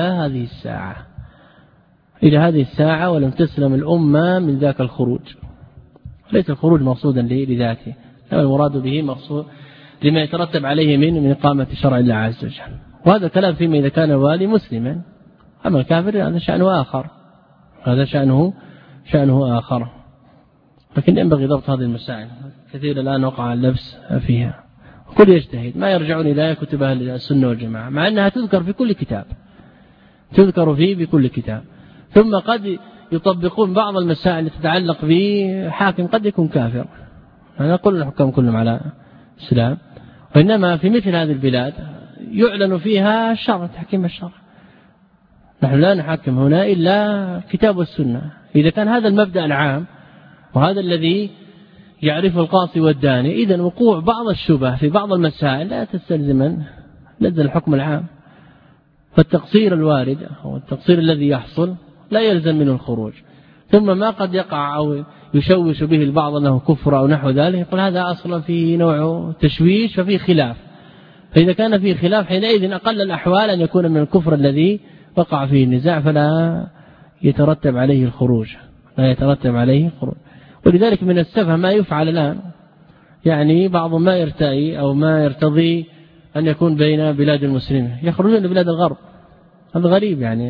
هذه الساعة ولم تسلم الأمة من ذاك الخروج. ليس الخروج مقصودا لذاته، لا، المراد به مقصود لما يترتب عليه من إقامة شرع الله عز وجل. وهذا الكلام فيما إذا كان الوالي مسلما، أما الكافر هذا شأنه آخر، هذا شأنه آخر. لكن ينبغي ضبط هذه المسائل، كثير الآن وقع اللبس فيها، كل يجتهد ما يرجعون إلى كتب أهل السنة والجماعة، مع أنها تذكر في كل كتاب، تذكر فيه بكل كتاب. ثم قد يطبقون بعض المسائل التي تتعلق بحاكم قد يكون كافر، أنا أقول الحكام كلهم على الإسلام، وإنما في مثل هذه البلاد يعلن فيها الشرع، تحكيم الشرع. نحن لا نحكم هنا إلا كتاب والسنة. إذا كان هذا المبدأ العام وهذا الذي يعرفه القاصي والداني، إذن وقوع بعض الشبه في بعض المسائل لا تستلزم لدى الحكم العام. فالتقصير الوارد أو التقصير الذي يحصل لا يلزم منه الخروج. ثم ما قد يقع أو يشوش به البعض أنه كفر أو نحو ذلك، يقول هذا أصلا فيه نوع تشويش ففيه خلاف. فإذا كان فيه خلاف حينئذ أقل الأحوال أن يكون من الكفر الذي وقع فيه النزاع فلا يترتب عليه الخروج، لا يترتب عليه الخروج. ولذلك من السفه ما يفعل الآن، يعني بعض ما يرتئي أو ما يرتضي أن يكون بين بلاد المسلمين يخرجون لبلاد الغرب. هذا غريب، يعني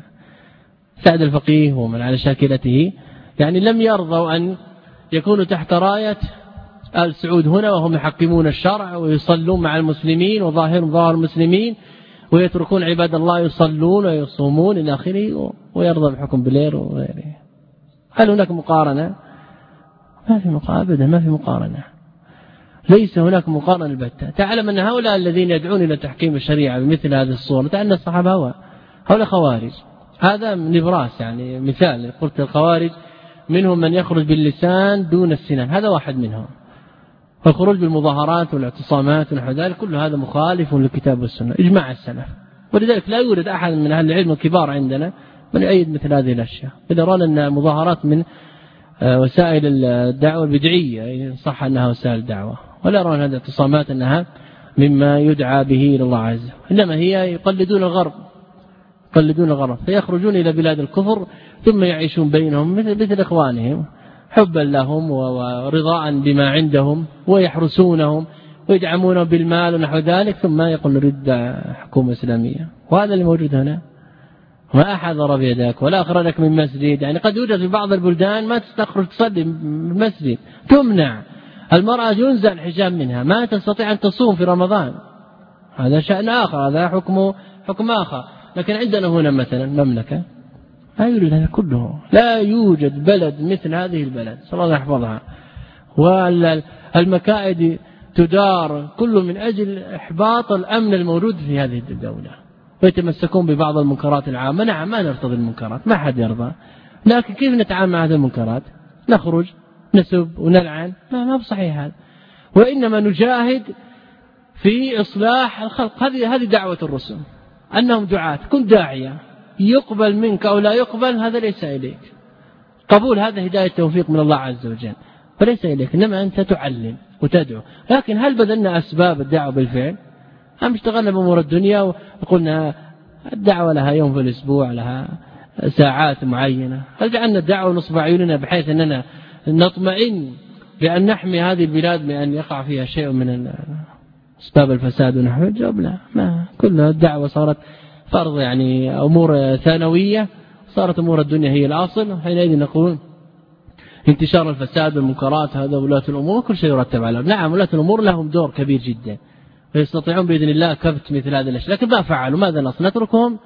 سعد الفقيه ومن على شاكلته يعني لم يرضوا أن يكونوا تحت راية آل سعود هنا وهم يحكمون الشرع ويصلون مع المسلمين وظاهرهم ظاهر المسلمين ويتركون عباد الله يصلون ويصومون إلى آخره ويرضى بحكم بلير وغيره. هل هناك مقارنة؟ ما في مقارنة أبدا، ما في مقارنة، ليس هناك مقارنة البتة. تعلم أن هؤلاء الذين يدعون إلى تحكيم الشريعة بمثل هذه الصورة تعلم الصحابة هؤلاء خوارج. هذا نبراس يعني مثال، قلت الخوارج منهم من يخرج باللسان دون السنان، هذا واحد منهم. والخروج بالمظاهرات والاعتصامات ونحو ذلك كل هذا مخالف للكتاب والسنة إجماع السلف. ولذلك لا يوجد أحد من أهل العلم الكبار عندنا من يؤيد مثل هذه الأشياء. إذا رأى أن المظاهرات من وسائل الدعوة البدعية إن صح أنها وسائل دعوة، ولا يرون هذه الاعتصامات أنها مما يدعى به إلى الله عز وجل، إنما هي يقلدون الغرب، يقلدون الغرب فيخرجون إلى بلاد الكفر ثم يعيشون بينهم مثل إخوانهم حبا لهم ورضاء بما عندهم ويحرسونهم ويدعمونهم بالمال ونحو ذلك، ثم يقول نريد حكومة إسلامية. وهذا اللي موجود هنا، ما أحد ضرب يدك ولا أخرجك من مسجد. يعني قد يوجد في بعض البلدان ما تخرج تصلي المسجد، تمنع المرأة ينزع الحجاب منها، ما تستطيع أن تصوم في رمضان، هذا شأن آخر، هذا حكم آخر. لكن عندنا هنا مثلا مملكة لا يوجد هذا كله، لا يوجد بلد مثل هذه البلد صلى الله يحفظها، والمكائد تدار كل من أجل إحباط الأمن الموجود في هذه الدولة، ويتمسكون ببعض المنكرات العامة. نعم ما نرتضي المنكرات، ما حد يرضى، لكن كيف نتعامل مع هذه المنكرات؟ نخرج نسب ونلعن؟ ما بصحيح هذا. وإنما نجاهد في إصلاح الخلق. هذه دعوة الرسل، أنهم دعاة. كن داعية، يقبل منك أو لا يقبل هذا ليس إليك، قبول هذا هداية توفيق من الله عز وجل فليس إليك، إنما أنت تعلم وتدعو. لكن هل بذلنا أسباب الدعوة بالفعل؟ أم اشتغلنا بأمور الدنيا وقلنا الدعوة لها يوم في الأسبوع، لها ساعات معينة؟ هل جعلنا الدعوة نصب عيوننا بحيث أننا نطمئن بأن نحمي هذه البلاد من أن يقع فيها شيء من أسباب الفساد ونحو؟ الجواب لا، ما كلها الدعوة صارت فرض، يعني أمور ثانوية، صارت أمور الدنيا هي الأصل. حينئذ نقول انتشار الفساد والمنكرات هذا ولاة الأمور كل شيء يرتب على. نعم ولاة الأمور لهم دور كبير جدا ويستطيعون بإذن الله كبت مثل هذه الأشياء، لكن ما فعلوا. ماذا نصنع؟ نتركهم؟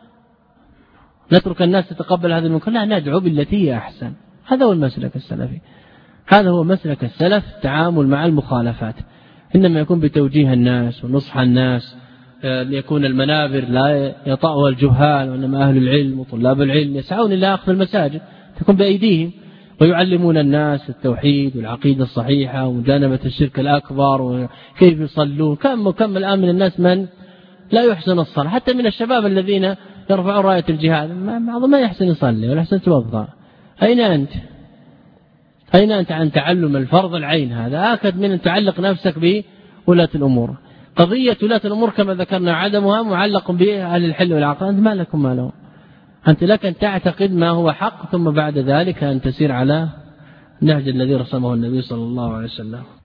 نترك الناس تتقبل هذه المنكر؟ لا، ندعو بالتي هي أحسن. هذا هو المسلك السلفي، هذا هو مسلك السلف، التعامل مع المخالفات إنما يكون بتوجيه الناس ونصح الناس، ليكون المنابر لا يطأها الجهال، وإنما أهل العلم وطلاب العلم يسعون إلى أخذ المساجد تكون بأيديهم، ويعلمون الناس التوحيد والعقيدة الصحيحة ومجانبة الشرك الأكبر وكيف يصلون. كم الآن من الناس من لا يحسن الصلاة، حتى من الشباب الذين يرفعون راية الجهاد بعضهم ما يحسن يصلي ولا يحسن يتوضأ. أين أنت عن تعلم الفرض العين؟ هذا آكد من أن تعلق نفسك بولاة الأمور. قضية ولاة الأمور كما ذكرنا عدمها معلق بأهل الحل والعقل. أنت ما لكم ما له، أنت لك أن تعتقد ما هو حق ثم بعد ذلك أن تسير على نهج الذي رسمه النبي صلى الله عليه وسلم.